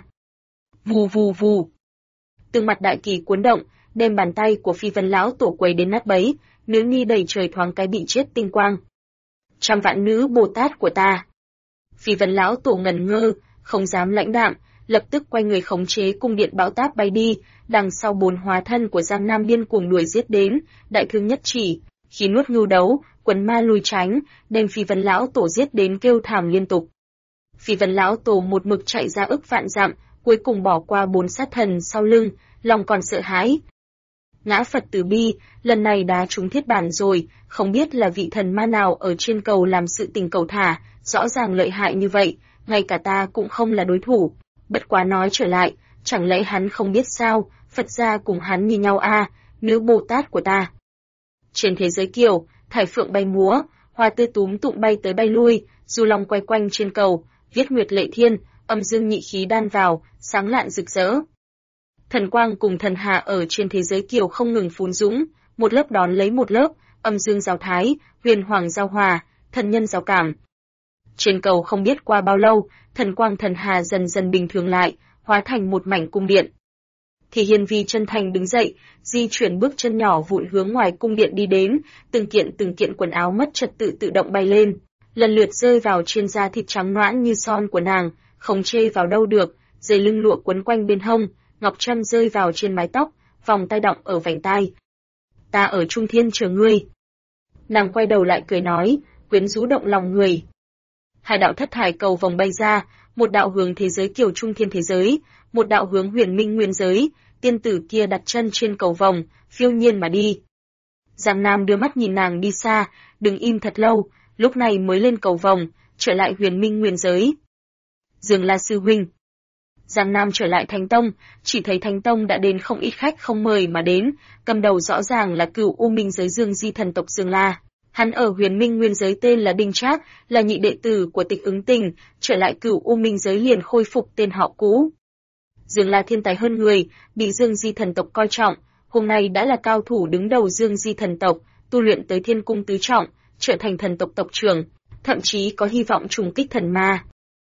Vù vù vù. Từng mặt đại kỳ cuốn động, đem bàn tay của Phi Vân lão tổ quấy đến nát bấy, nữ ni đầy trời thoáng cái bị chết tinh quang. 100 vạn nữ Bồ Tát của ta. Phi Vân lão tổ ngẩn ngơ, không dám lãnh đạm, lập tức quay người khống chế cung điện bão táp bay đi, đằng sau 4 hóa thân của Giang Nam điên cuồng đuổi giết đến, đại thương nhất chỉ, khí nuốt ngưu đấu, quấn ma lui tránh, đem Phi Vân lão tổ giết đến kêu thảm liên tục. Phi Vân lão tổ một mực chạy ra ức vạn dặm, cuối cùng bỏ qua 4 sát thần sau lưng, lòng còn sợ hãi. Ngã Phật từ bi, lần này đá trúng thiết bản rồi, không biết là vị thần ma nào ở trên cầu làm sự tình cầu thả, rõ ràng lợi hại như vậy, ngay cả ta cũng không là đối thủ. Bất quá nói trở lại, chẳng lẽ hắn không biết sao, Phật gia cùng hắn như nhau a, nữ Bồ Tát của ta. Trên thế giới kiều, thải phượng bay múa, hoa tươi túm tụng bay tới bay lui, du long quay quanh trên cầu, viết nguyệt lệ thiên, âm dương nhị khí đan vào, sáng lạn rực rỡ. Thần quang cùng thần hà ở trên thế giới kiều không ngừng phún dũng, một lớp đón lấy một lớp, âm dương giao thái, huyền hoàng giao hòa, thần nhân giao cảm. Trên cầu không biết qua bao lâu, thần quang thần hà dần dần bình thường lại, hóa thành một mảnh cung điện. Thì Hiên Vi chân thành đứng dậy, di chuyển bước chân nhỏ vụn hướng ngoài cung điện đi đến, từng kiện quần áo mất trật tự tự động bay lên, lần lượt rơi vào trên da thịt trắng nõn như son của nàng, không chê vào đâu được, dây lưng lụa quấn quanh bên hông, ngọc trâm rơi vào trên mái tóc, vòng tay đọng ở vành tai. Ta ở Trung Thiên chờ ngươi. Nàng quay đầu lại cười nói, quyến rũ động lòng người. Hai đạo thất thải cầu vòng bay ra, một đạo hướng thế giới Kiều Trung Thiên thế giới, một đạo hướng Huyền Minh Nguyên giới, tiên tử kia đặt chân trên cầu vòng, phiêu nhiên mà đi. Giang Nam đưa mắt nhìn nàng đi xa, đứng im thật lâu, lúc này mới lên cầu vòng, trở lại Huyền Minh Nguyên giới. Dương La sư huynh. Giang Nam trở lại Thánh Tông, chỉ thấy Thánh Tông đã đến không ít khách không mời mà đến, cầm đầu rõ ràng là Cửu U Minh giới Dương Di thần tộc Dương La. Hắn ở Huyền Minh Nguyên giới tên là Đinh Trác, là nhị đệ tử của Tịch Ứng Tình, trở lại Cửu U Minh giới liền khôi phục tên họ cũ. Dương La thiên tài hơn người, bị Dương Di thần tộc coi trọng, hôm nay đã là cao thủ đứng đầu Dương Di thần tộc, tu luyện tới Thiên Cung tứ trọng, trở thành thần tộc tộc trưởng, thậm chí có hy vọng trùng kích thần ma.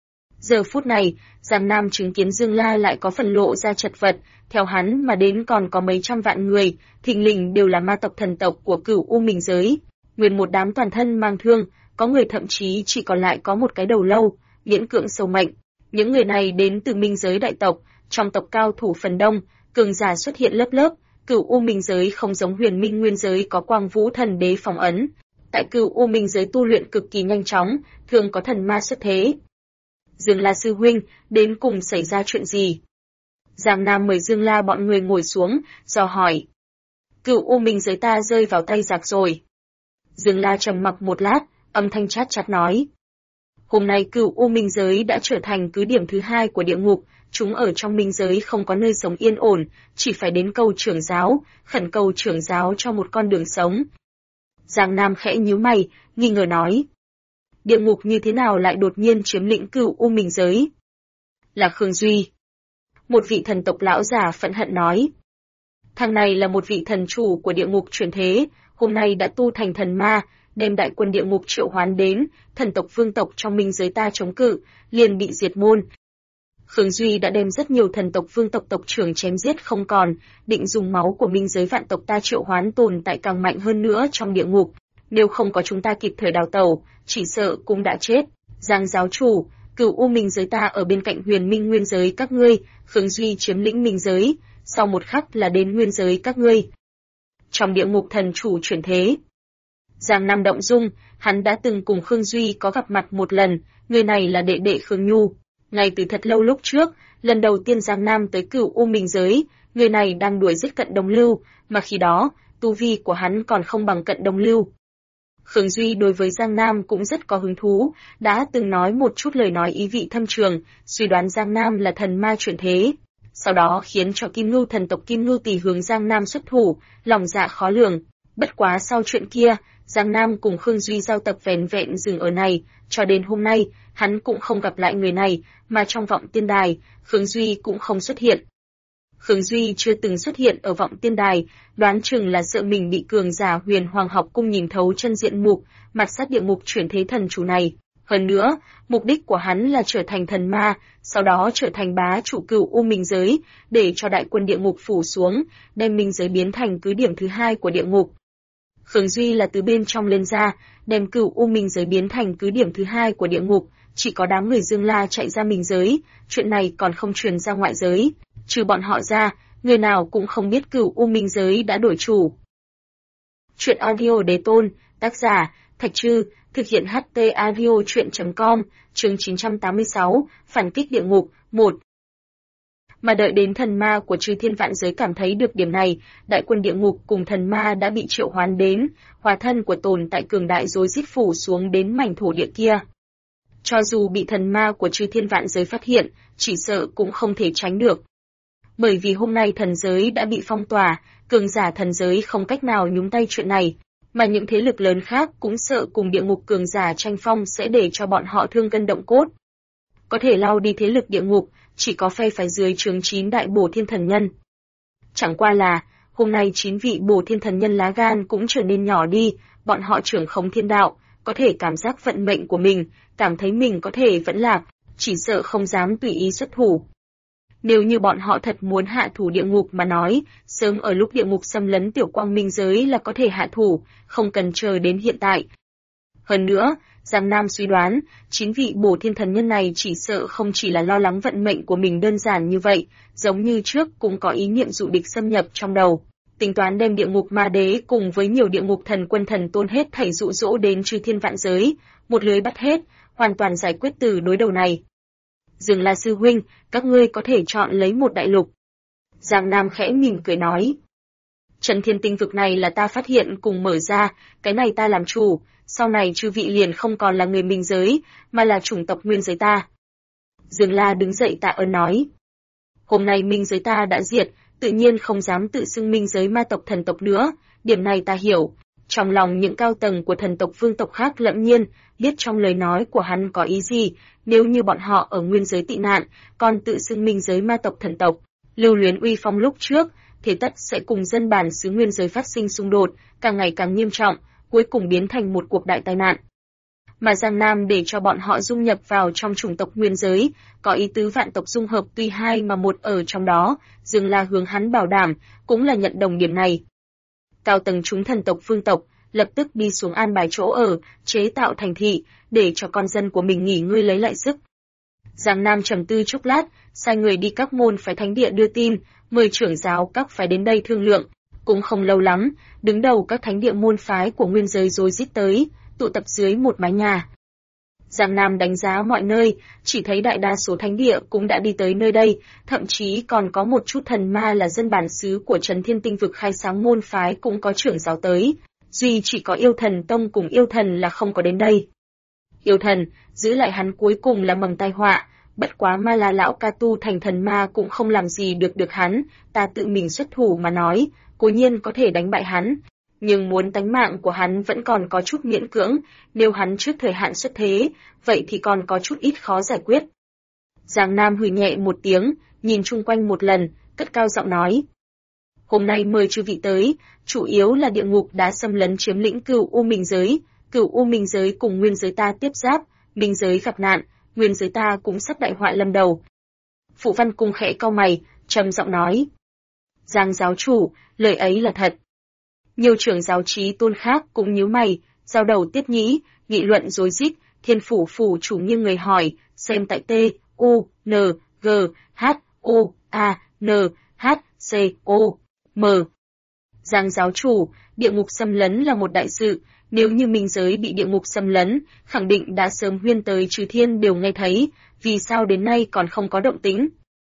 Giờ phút này, Giang Nam chứng kiến Dương La lại có phần lộ ra chật vật, theo hắn mà đến còn có mấy trăm vạn người, thình lình đều là ma tộc thần tộc của Cửu U Minh giới, nguyên một đám toàn thân mang thương, có người thậm chí chỉ còn lại có một cái đầu lâu, miễn cưỡng sầu mệnh. Những người này đến từ Minh giới đại tộc, trong tộc cao thủ phần đông, cường giả xuất hiện lớp lớp, Cửu U Minh giới không giống Huyền Minh Nguyên giới có Quang Vũ Thần Đế phong ấn. Tại Cửu U Minh giới tu luyện cực kỳ nhanh chóng, thường có thần ma xuất thế. Dương La sư huynh, đến cùng xảy ra chuyện gì? Giang Nam mời Dương La bọn người ngồi xuống, dò hỏi. Cửu U Minh giới ta rơi vào tay giặc rồi. Dương La trầm mặc một lát, âm thanh chát chát nói. Hôm nay Cửu U Minh giới đã trở thành cứ điểm thứ hai của địa ngục, chúng ở trong minh giới không có nơi sống yên ổn, chỉ phải đến cầu trưởng giáo, khẩn cầu trưởng giáo cho một con đường sống. Giang Nam khẽ nhíu mày, nghi ngờ nói. Địa ngục như thế nào lại đột nhiên chiếm lĩnh Cửu U Minh giới? Là Khương Duy. Một vị thần tộc lão già phẫn hận nói. Thằng này là một vị thần chủ của địa ngục chuyển thế, hôm nay đã tu thành thần ma, đem đại quân địa ngục triệu hoán đến, thần tộc vương tộc trong minh giới ta chống cự, liền bị diệt môn. Khương Duy đã đem rất nhiều thần tộc vương tộc tộc trưởng chém giết không còn, định dùng máu của minh giới vạn tộc ta triệu hoán tồn tại càng mạnh hơn nữa trong địa ngục. Nếu không có chúng ta kịp thời đào tẩu, chỉ sợ cũng đã chết. Giang giáo chủ, Cửu U Minh giới ta ở bên cạnh Huyền Minh Nguyên giới các ngươi, Khương Duy chiếm lĩnh minh giới, sau một khắc là đến nguyên giới các ngươi. Trong địa ngục thần chủ chuyển thế. Giang Nam động dung, hắn đã từng cùng Khương Duy có gặp mặt một lần, người này là đệ đệ Khương Nhu. Ngay từ thật lâu lúc trước, lần đầu tiên Giang Nam tới Cửu U Minh giới, người này đang đuổi giết Cận Đông Lưu, mà khi đó, tu vi của hắn còn không bằng Cận Đông Lưu. Khương Duy đối với Giang Nam cũng rất có hứng thú, đã từng nói một chút lời nói ý vị thâm trường, suy đoán Giang Nam là thần ma chuyển thế. Sau đó khiến cho Kim Ngưu thần tộc Kim Ngưu Tỷ hướng Giang Nam xuất thủ, lòng dạ khó lường. Bất quá sau chuyện kia, Giang Nam cùng Khương Duy giao tập vẻn vẹn dừng ở này, cho đến hôm nay, hắn cũng không gặp lại người này, mà trong vọng tiên đài, Khương Duy cũng không xuất hiện. Khương Duy chưa từng xuất hiện ở vọng tiên đài, đoán chừng là sợ mình bị cường giả Huyền Hoàng học cung nhìn thấu chân diện mục, mặt sát địa ngục chuyển thế thần chủ này. Hơn nữa, mục đích của hắn là trở thành thần ma, sau đó trở thành bá chủ Cửu U Minh giới, để cho đại quân địa ngục phủ xuống, đem minh giới biến thành cứ điểm thứ hai của địa ngục. Khương Duy là từ bên trong lên ra, đem Cửu U Minh giới biến thành cứ điểm thứ hai của địa ngục, chỉ có đám người Dương La chạy ra minh giới, chuyện này còn không truyền ra ngoại giới, trừ bọn họ ra, người nào cũng không biết Cửu U Minh giới đã đổi chủ. Chuyện audio Đế Tôn, tác giả Thạch Trư, thực hiện HT Audio Truyện.com, chương 986, phản kích địa ngục, 1. Mà đợi đến thần ma của Chư Thiên vạn giới cảm thấy được điểm này, đại quân địa ngục cùng thần ma đã bị triệu hoán đến, hóa thân của tồn tại cường đại rối rít phủ xuống đến mảnh thổ địa kia. Cho dù bị thần ma của Chư Thiên vạn giới phát hiện, chỉ sợ cũng không thể tránh được. Bởi vì hôm nay thần giới đã bị phong tỏa, cường giả thần giới không cách nào nhúng tay chuyện này, mà những thế lực lớn khác cũng sợ cùng địa ngục cường giả tranh phong sẽ để cho bọn họ thương gân động cốt. Có thể lau đi thế lực địa ngục, chỉ có phe phái dưới trướng 9 đại bổ thiên thần nhân. Chẳng qua là, hôm nay 9 vị bổ thiên thần nhân lá gan cũng trở nên nhỏ đi, bọn họ trưởng khống thiên đạo, có thể cảm giác vận mệnh của mình, cảm thấy mình có thể vẫn lạc, chỉ sợ không dám tùy ý xuất thủ. Nếu như bọn họ thật muốn hạ thủ địa ngục mà nói, sớm ở lúc địa ngục xâm lấn tiểu quang minh giới là có thể hạ thủ, không cần chờ đến hiện tại. Hơn nữa, Giang Nam suy đoán, 9 vị bổ thiên thần nhân này chỉ sợ không chỉ là lo lắng vận mệnh của mình đơn giản như vậy, giống như trước cũng có ý niệm dụ địch xâm nhập trong đầu. Tính toán đem địa ngục ma đế cùng với nhiều địa ngục thần quân thần tôn hết thảy dụ dỗ đến chư thiên vạn giới, một lưới bắt hết, hoàn toàn giải quyết từ đối đầu này. Dương La sư huynh, các ngươi có thể chọn lấy một đại lục. Giang Nam khẽ mỉm cười nói. Trần Thiên Tinh vực này là ta phát hiện cùng mở ra, cái này ta làm chủ, sau này chư vị liền không còn là người minh giới, mà là chủng tộc nguyên giới ta. Dương La đứng dậy tạ ơn nói. Hôm nay minh giới ta đã diệt, tự nhiên không dám tự xưng minh giới ma tộc thần tộc nữa, điểm này ta hiểu. Trong lòng những cao tầng của thần tộc vương tộc khác lẫm nhiên, biết trong lời nói của hắn có ý gì, nếu như bọn họ ở nguyên giới tị nạn, còn tự xưng minh giới ma tộc thần tộc, lưu luyến uy phong lúc trước, thế tất sẽ cùng dân bản xứ nguyên giới phát sinh xung đột, càng ngày càng nghiêm trọng, cuối cùng biến thành một cuộc đại tai nạn. Mà Giang Nam để cho bọn họ dung nhập vào trong chủng tộc nguyên giới, có ý tứ vạn tộc dung hợp tuy hai mà một ở trong đó, Dương La hướng hắn bảo đảm, cũng là nhận đồng điểm này. Cao tầng chúng thần tộc vương tộc, lập tức đi xuống an bài chỗ ở, chế tạo thành thị, để cho con dân của mình nghỉ ngơi lấy lại sức. Giang Nam trầm tư chốc lát, sai người đi các môn phái thánh địa đưa tin, mời trưởng giáo các phái đến đây thương lượng. Cũng không lâu lắm, đứng đầu các thánh địa môn phái của nguyên giới rối rít tới, tụ tập dưới một mái nhà. Giang Nam đánh giá mọi nơi, chỉ thấy đại đa số thánh địa cũng đã đi tới nơi đây, thậm chí còn có một chút thần ma là dân bản xứ của Trấn Thiên Tinh vực khai sáng môn phái cũng có trưởng giáo tới, duy chỉ có yêu thần tông cùng yêu thần là không có đến đây. Yêu thần, giữ lại hắn cuối cùng là mầm tai họa, bất quá ma là lão ca tu thành thần ma cũng không làm gì được hắn, ta tự mình xuất thủ mà nói, cố nhiên có thể đánh bại hắn. Nhưng muốn tánh mạng của hắn vẫn còn có chút miễn cưỡng, nếu hắn trước thời hạn xuất thế, vậy thì còn có chút ít khó giải quyết. Giang Nam hừ nhẹ một tiếng, nhìn chung quanh một lần, cất cao giọng nói. Hôm nay mời chư vị tới, chủ yếu là địa ngục đã xâm lấn chiếm lĩnh Cửu U Minh giới, Cửu U Minh giới cùng nguyên giới ta tiếp giáp, Minh giới gặp nạn, nguyên giới ta cũng sắp đại họa lâm đầu. Phụ Văn Cung khẽ cau mày, trầm giọng nói. Giang giáo chủ, lời ấy là thật. Nhiều trưởng giáo trí tôn khác cũng nhíu mày, giao đầu tiếp nhĩ, nghị luận rối rít, Thiên phủ phủ chủ nghiêng người hỏi, xem tại T, U, N, G, H, O, A, N, H, C, O, M. Giang giáo chủ, địa ngục xâm lấn là một đại sự, nếu như minh giới bị địa ngục xâm lấn, khẳng định đã sớm huyên tới chư thiên đều nghe thấy, vì sao đến nay còn không có động tĩnh.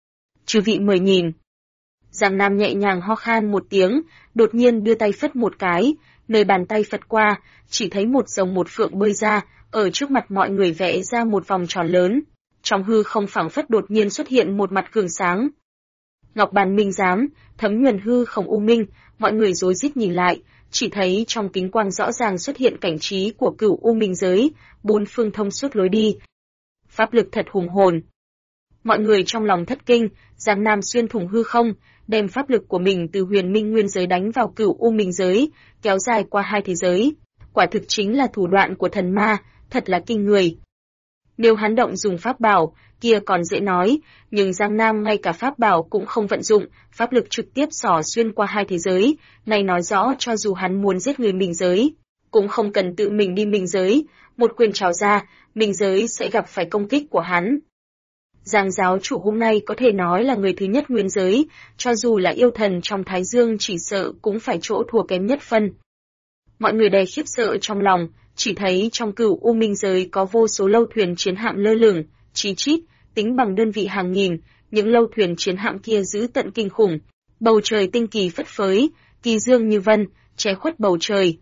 Chư vị mời nhìn. Giang Nam nhẹ nhàng ho khan một tiếng, đột nhiên đưa tay phất một cái, nơi bàn tay phật qua, chỉ thấy một rồng một phượng bơi ra, ở trước mặt mọi người vẽ ra một vòng tròn lớn. Trong hư không phảng phất đột nhiên xuất hiện một mặt cường sáng. Ngọc bàn minh giám, thấm nhuần hư không u minh, mọi người rối rít nhìn lại, chỉ thấy trong kính quang rõ ràng xuất hiện cảnh trí của Cửu U Minh giới, bốn phương thông suốt lối đi. Pháp lực thật hùng hồn. Mọi người trong lòng thất kinh, Giang Nam xuyên thủng hư không, đem pháp lực của mình từ huyền minh nguyên giới đánh vào Cửu U Minh giới, kéo dài qua hai thế giới. Quả thực chính là thủ đoạn của thần ma, thật là kinh người. Nếu hắn động dùng pháp bảo, kia còn dễ nói, nhưng Giang Nam ngay cả pháp bảo cũng không vận dụng, pháp lực trực tiếp xỏ xuyên qua hai thế giới, này nói rõ cho dù hắn muốn giết người minh giới, cũng không cần tự mình đi minh giới, một quyền trào ra, minh giới sẽ gặp phải công kích của hắn. Giang giáo chủ hôm nay có thể nói là người thứ nhất nguyên giới, cho dù là yêu thần trong Thái Dương chỉ sợ cũng phải chỗ thua kém nhất phân. Mọi người đầy khiếp sợ trong lòng, chỉ thấy trong Cửu U Minh giới có vô số lâu thuyền chiến hạm lơ lửng, chí chít, tính bằng đơn vị hàng nghìn, những lâu thuyền chiến hạm kia giữ tận kinh khủng, bầu trời tinh kỳ phất phới, kỳ dương như vân, che khuất bầu trời.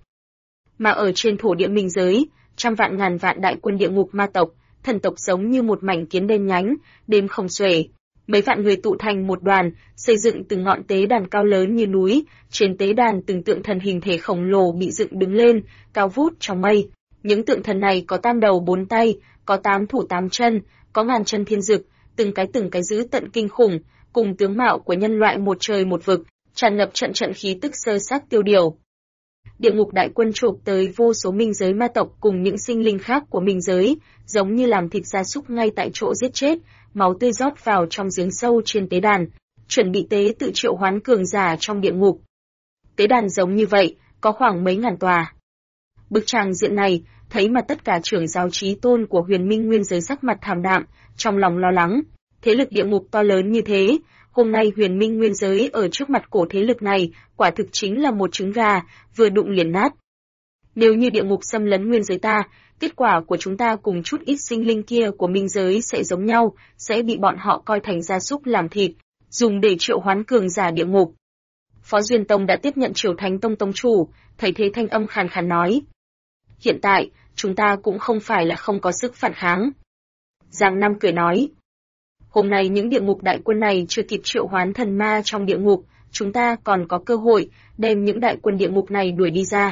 Mà ở trên thổ địa minh giới, trăm vạn ngàn vạn đại quân địa ngục ma tộc, thần tộc giống như một mảnh kiến đen nhánh, đêm không xuể. Mấy vạn người tụ thành một đoàn, xây dựng từng ngọn tế đàn cao lớn như núi, trên tế đàn từng tượng thần hình thể khổng lồ bị dựng đứng lên, cao vút trong mây. Những tượng thần này có tam đầu bốn tay, có 8 thủ 8 chân, có ngàn chân thiên dực, từng cái giữ tận kinh khủng, cùng tướng mạo của nhân loại một trời một vực, tràn ngập trận trận khí tức sơ xác tiêu điều. Địa ngục đại quân chộp tới vô số minh giới ma tộc cùng những sinh linh khác của minh giới, giống như làm thịt gia súc ngay tại chỗ giết chết, máu tươi rót vào trong giếng sâu trên tế đàn, chuẩn bị tế tự triệu hoán cường giả trong địa ngục. Tế đàn giống như vậy, có khoảng mấy ngàn tòa. Bức tràng diện này, thấy mà tất cả trưởng giáo chí tôn của Huyền Minh Nguyên giới sắc mặt thảm đạm, trong lòng lo lắng. Thế lực địa ngục to lớn như thế, hôm nay Huyền Minh Nguyên giới ở trước mặt cổ thế lực này, quả thực chính là một trứng gà, vừa đụng liền nát. Nếu như địa ngục xâm lấn nguyên giới ta, kết quả của chúng ta cùng chút ít sinh linh kia của minh giới sẽ giống nhau, sẽ bị bọn họ coi thành gia súc làm thịt, dùng để triệu hoán cường giả địa ngục. Phó Duyên Tông đã tiếp nhận Triều Thánh Tông tông chủ, thấy thế thanh âm khàn khàn nói. Hiện tại, chúng ta cũng không phải là không có sức phản kháng. Giang Nam cười nói. Hôm nay những địa ngục đại quân này chưa kịp triệu hoán thần ma trong địa ngục, chúng ta còn có cơ hội đem những đại quân địa ngục này đuổi đi ra.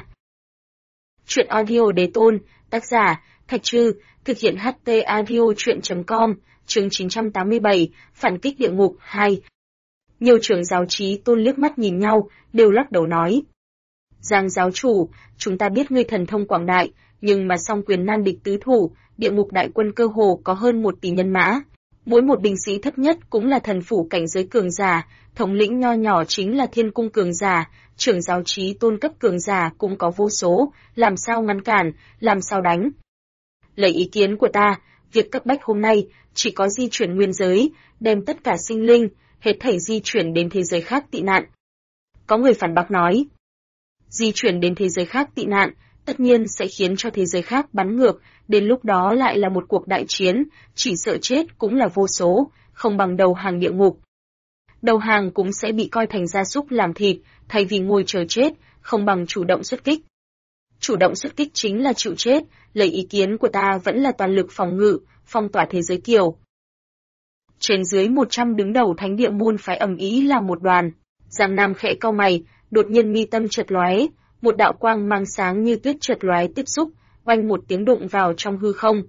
Chuyện audio đế tôn, tác giả, Thạch Trư, thực hiện HT audio chuyện.com, chương 987, phản kích địa ngục 2. Nhiều trưởng giáo chí tôn liếc mắt nhìn nhau, đều lắc đầu nói. Giang giáo chủ, chúng ta biết ngươi thần thông quảng đại, nhưng mà song quyền nan địch tứ thủ, địa ngục đại quân cơ hồ có hơn 1 tỷ nhân mã. Mỗi một binh sĩ thấp nhất cũng là thần phủ cảnh giới cường giả, thống lĩnh nho nhỏ chính là thiên cung cường giả, trưởng giáo chí tôn cấp cường giả cũng có vô số, làm sao ngăn cản, làm sao đánh. Lấy ý kiến của ta, việc cấp bách hôm nay chỉ có di chuyển nguyên giới, đem tất cả sinh linh, hết thảy di chuyển đến thế giới khác tị nạn. Có người phản bác nói, di chuyển đến thế giới khác tị nạn, tất nhiên sẽ khiến cho thế giới khác bắn ngược, đến lúc đó lại là một cuộc đại chiến, chỉ sợ chết cũng là vô số, không bằng đầu hàng địa ngục. Đầu hàng cũng sẽ bị coi thành gia súc làm thịt, thay vì ngồi chờ chết, không bằng chủ động xuất kích. Chủ động xuất kích chính là chịu chết, lấy ý kiến của ta vẫn là toàn lực phòng ngự, phong tỏa thế giới kiều. Trên dưới 100 đứng đầu thánh địa môn phái ầm ĩ là một đoàn. Giang Nam khẽ cau mày, đột nhiên mi tâm chợt lóe, một đạo quang mang sáng như tuyết chợt lóe tiếp xúc, oanh một tiếng đụng vào trong hư không.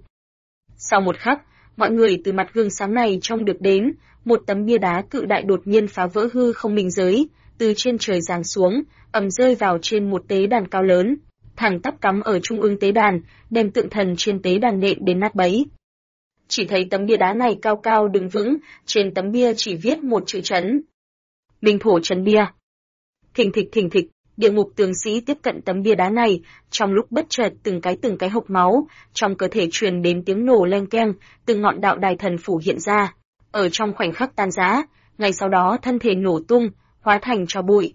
Sau một khắc, mọi người từ mặt gương sáng này trông được đến, một tấm bia đá cự đại đột nhiên phá vỡ hư không minh giới, từ trên trời giáng xuống, ầm rơi vào trên một tế đàn cao lớn, thẳng tắp cắm ở trung ương tế đàn, đem tượng thần trên tế đàn nện đến nát bấy. Chỉ thấy tấm bia đá này cao cao đứng vững, trên tấm bia chỉ viết một chữ trấn. Minh thổ trấn bia. Thình thịch, địa ngục tướng sĩ tiếp cận tấm bia đá này, trong lúc bất chợt từng cái hộc máu, trong cơ thể truyền đến tiếng nổ leng keng, từng ngọn đạo đài thần phủ hiện ra, ở trong khoảnh khắc tan rã, ngay sau đó thân thể nổ tung, hóa thành tro bụi.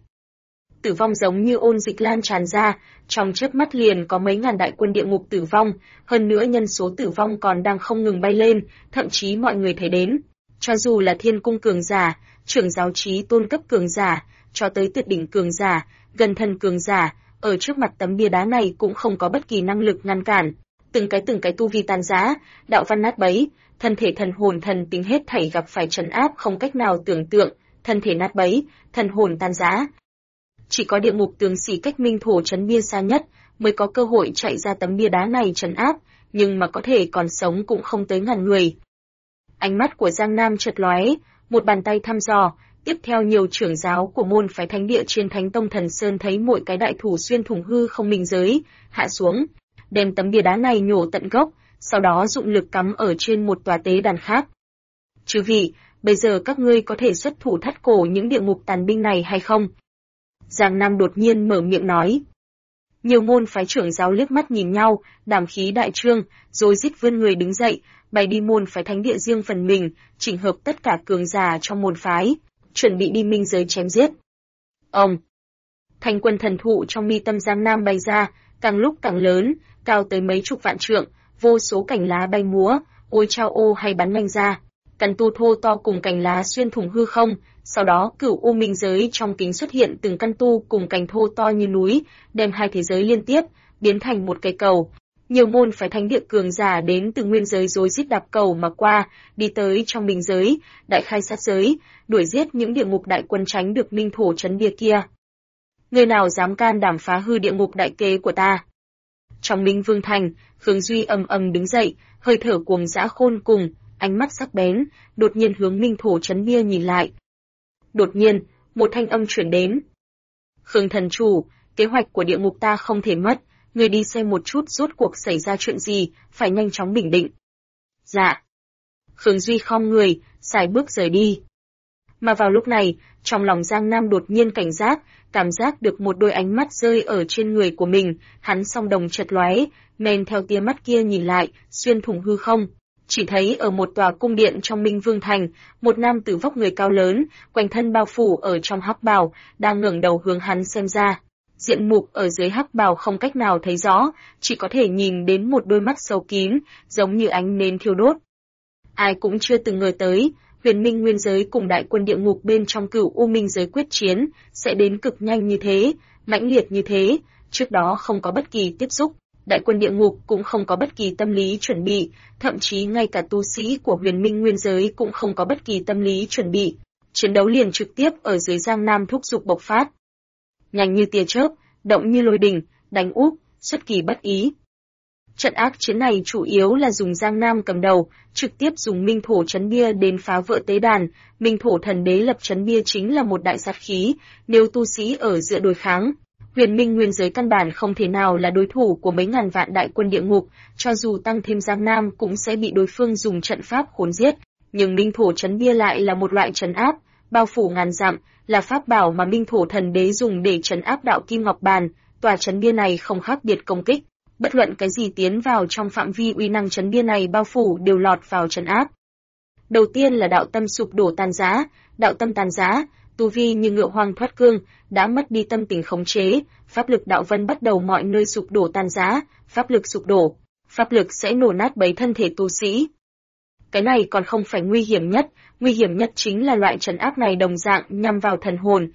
Tử vong giống như ôn dịch lan tràn ra, trong chớp mắt liền có mấy ngàn đại quân địa ngục tử vong, hơn nữa nhân số tử vong còn đang không ngừng bay lên, thậm chí mọi người thấy đến, cho dù là thiên cung cường giả, trưởng giáo chí tôn cấp cường giả, cho tới tuyệt đỉnh cường giả, gần thần cường giả, ở trước mặt tấm bia đá này cũng không có bất kỳ năng lực ngăn cản. Từng cái tu vi tan rã, đạo văn nát bấy, thân thể thần hồn thần tính hết thảy gặp phải trấn áp không cách nào tưởng tượng, thân thể nát bấy, thần hồn tan rã. Chỉ có địa ngục tướng sĩ cách minh thổ trấn bia xa nhất, mới có cơ hội chạy ra tấm bia đá này trấn áp, nhưng mà có thể còn sống cũng không tới ngàn người. Ánh mắt của Giang Nam chợt lóe, một bàn tay thăm dò, tiếp theo nhiều trưởng giáo của môn phái thánh địa trên Thánh Tông Thần Sơn thấy mỗi cái đại thủ xuyên thủng hư không minh giới, hạ xuống, đem tấm bia đá này nhổ tận gốc, sau đó dụng lực cắm ở trên một tòa tế đàn khác. Chư vị, bây giờ các ngươi có thể xuất thủ thắt cổ những địa ngục tàn binh này hay không? Giang Nam đột nhiên mở miệng nói. Nhiều môn phái trưởng giáo liếc mắt nhìn nhau, đảm khí đại trương, rồi rít vươn người đứng dậy, bày đi môn phái thánh địa riêng phần mình, chỉnh hợp tất cả cường giả trong môn phái, chuẩn bị đi minh giới chém giết. Ông! Thành quân thần thụ trong mi tâm Giang Nam bay ra, càng lúc càng lớn, cao tới mấy chục vạn trượng, vô số cành lá bay múa, ôi chao ô hay bắn nhanh ra. Căn tu thô to cùng cành lá xuyên thủng hư không, sau đó cửu u minh giới trong kính xuất hiện từng căn tu cùng cành thô to như núi, đem hai thế giới liên tiếp, biến thành một cây cầu. Nhiều môn phái thánh địa cường giả đến từ nguyên giới rối rít đạp cầu mà qua, đi tới trong minh giới, đại khai sát giới, đuổi giết những địa ngục đại quân tránh được minh thổ trấn bia kia. Người nào dám can đảm phá hư địa ngục đại kế của ta? Trong Minh Vương Thành, Khương Duy ầm đứng dậy, hơi thở cuồng dã khôn cùng, ánh mắt sắc bén, đột nhiên hướng minh thổ trấn bia nhìn lại. Đột nhiên, một thanh âm truyền đến. Khương thần chủ, kế hoạch của địa ngục ta không thể mất, người đi xem một chút rốt cuộc xảy ra chuyện gì, phải nhanh chóng bình định. Dạ. Khương Duy khom người, sải bước rời đi. Mà vào lúc này, trong lòng Giang Nam đột nhiên cảnh giác, cảm giác được một đôi ánh mắt rơi ở trên người của mình, hắn song đồng chật lóe, men theo tia mắt kia nhìn lại, xuyên thủng hư không. Chỉ thấy ở một tòa cung điện trong Minh Vương Thành, một nam tử vóc người cao lớn, quanh thân bao phủ ở trong hắc bào, đang ngẩng đầu hướng hắn xem ra. Diện mục ở dưới hắc bào không cách nào thấy rõ, chỉ có thể nhìn đến một đôi mắt sâu kín, giống như ánh nến thiêu đốt. Ai cũng chưa từng ngờ tới, Huyền Minh Nguyên giới cùng đại quân địa ngục bên trong Cửu U Minh giới quyết chiến, sẽ đến cực nhanh như thế, mãnh liệt như thế, trước đó không có bất kỳ tiếp xúc. Đại quân địa ngục cũng không có bất kỳ tâm lý chuẩn bị, thậm chí ngay cả tu sĩ của Huyền Minh Nguyên giới cũng không có bất kỳ tâm lý chuẩn bị. Chiến đấu liền trực tiếp ở dưới Giang Nam thúc giục bộc phát. Nhanh như tia chớp, động như lôi đình, đánh úp, xuất kỳ bất ý. Trận ác chiến này chủ yếu là dùng Giang Nam cầm đầu, trực tiếp dùng Minh Thổ Chấn Bia đến phá vỡ tế đàn. Minh Thổ Thần Đế lập Chấn Bia chính là một đại sát khí, nếu tu sĩ ở giữa đối kháng, Huyền Minh Nguyên giới căn bản không thể nào là đối thủ của mấy ngàn vạn đại quân địa ngục, cho dù tăng thêm Giang Nam cũng sẽ bị đối phương dùng trận pháp khốn giết. Nhưng Minh Thổ Chấn Bia lại là một loại trấn áp, bao phủ ngàn dặm, là pháp bảo mà Minh Thổ Thần Đế dùng để trấn áp đạo Kim Ngọc Bàn. Tòa chấn bia này không khác biệt công kích, bất luận cái gì tiến vào trong phạm vi uy năng chấn bia này bao phủ đều lọt vào trấn áp. Đầu tiên là đạo tâm sụp đổ tàn giá, đạo tâm tàn giá, tu vi như ngựa hoang thoát cương, đã mất đi tâm tình khống chế, pháp lực đạo vân bắt đầu mọi nơi sụp đổ tàn giá, pháp lực sụp đổ, pháp lực sẽ nổ nát bấy thân thể tu sĩ. Cái này còn không phải nguy hiểm nhất chính là loại trấn áp này đồng dạng nhằm vào thần hồn,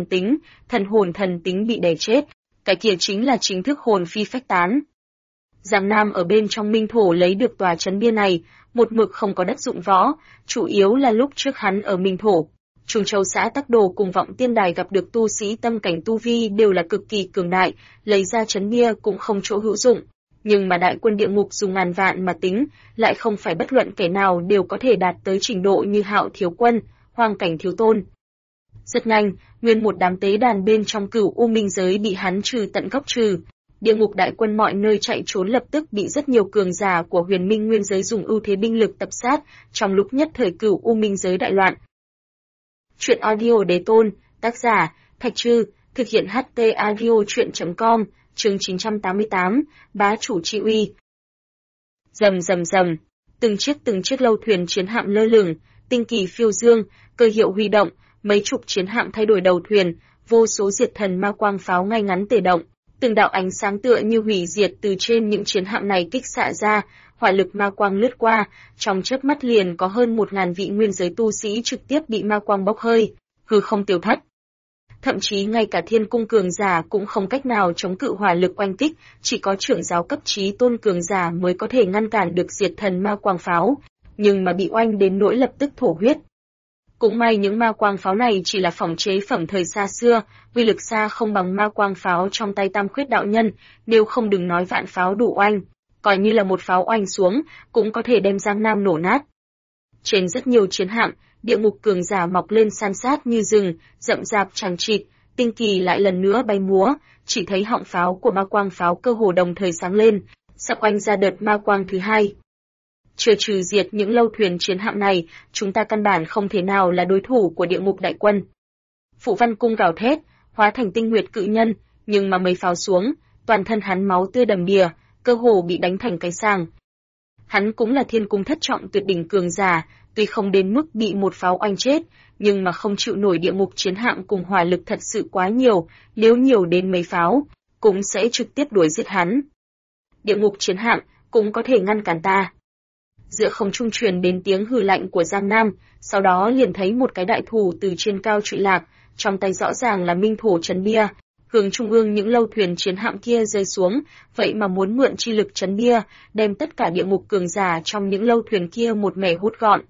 thần tính bị đè chết, cái kia chính là chính thức hồn phi phách tán. Giang Nam ở bên trong Minh Thổ lấy được tòa trấn bia này, một mực không có đất dụng võ, chủ yếu là lúc trước hắn ở Minh Thổ. Trung Châu xã Tắc Đồ cùng Vọng Tiên Đài gặp được tu sĩ tâm cảnh tu vi đều là cực kỳ cường đại, lấy ra trấn bia cũng không chỗ hữu dụng. Nhưng mà đại quân địa ngục dùng ngàn vạn mà tính, lại không phải bất luận kẻ nào đều có thể đạt tới trình độ như Hạo Thiếu Quân, Hoang Cảnh Thiếu Tôn. Rất nhanh, nguyên một đám tế đàn bên trong Cửu U Minh giới bị hắn trừ tận gốc trừ. Địa ngục đại quân mọi nơi chạy trốn lập tức bị rất nhiều cường giả của Huyền Minh Nguyên giới dùng ưu thế binh lực tập sát, trong lúc nhất thời Cửu U Minh giới đại loạn. Truyện audio Đế Tôn, tác giả Thạch Trư, thực hiện HT audio truyện.com, chương 988, bá chủ chi uy. Rầm rầm rầm, từng chiếc lâu thuyền chiến hạm lơ lửng, tinh kỳ phiêu dương, cơ hiệu huy động, mấy chục chiến hạm thay đổi đầu thuyền, vô số diệt thần ma quang pháo ngay ngắn tề động, từng đạo ánh sáng tựa như hủy diệt từ trên những chiến hạm này kích xạ ra, hỏa lực ma quang lướt qua, trong chớp mắt liền có hơn 1000 vị nguyên giới tu sĩ trực tiếp bị ma quang bốc hơi, hư không tiêu thất. Thậm chí ngay cả thiên cung cường giả cũng không cách nào chống cự hỏa lực oanh kích, chỉ có trưởng giáo cấp chí tôn cường giả mới có thể ngăn cản được diệt thần ma quang pháo, nhưng mà bị oanh đến nỗi lập tức thổ huyết. Cũng may những ma quang pháo này chỉ là phỏng chế phẩm thời xa xưa, uy lực xa không bằng ma quang pháo trong tay Tam Khuyết đạo nhân, nếu không đừng nói vạn pháo đủ oanh, coi như là một pháo oanh xuống, cũng có thể đem Giang Nam nổ nát. Trên rất nhiều chiến hạm, địa ngục cường giả mọc lên san sát như rừng, rậm rạp chằng chịt, tinh kỳ lại lần nữa bay múa, chỉ thấy họng pháo của ma quang pháo cơ hồ đồng thời sáng lên, sắp oanh ra đợt ma quang thứ hai. Chưa trừ diệt những lâu thuyền chiến hạm này, chúng ta căn bản không thể nào là đối thủ của địa ngục đại quân. Phụ Văn Cung gào thét, hóa thành tinh nguyệt cự nhân, nhưng mà mấy pháo xuống, toàn thân hắn máu tươi đầm đìa, cơ hồ bị đánh thành cái sàng. Hắn cũng là thiên cung thất trọng tuyệt đỉnh cường giả, tuy không đến mức bị một pháo oanh chết, nhưng mà không chịu nổi địa ngục chiến hạm cùng hỏa lực thật sự quá nhiều, nếu nhiều đến mấy pháo, cũng sẽ trực tiếp đuổi giết hắn. Địa ngục chiến hạm cũng có thể ngăn cản ta. Giữa không trung truyền đến tiếng hừ lạnh của Giang Nam, sau đó liền thấy một cái đại thủ từ trên cao trụy lạc, trong tay rõ ràng là Minh Thổ Chấn Bia, hướng trung ương những lâu thuyền chiến hạm kia rơi xuống, vậy mà muốn mượn chi lực chấn bia, đem tất cả địa ngục cường giả trong những lâu thuyền kia một mẻ hút gọn.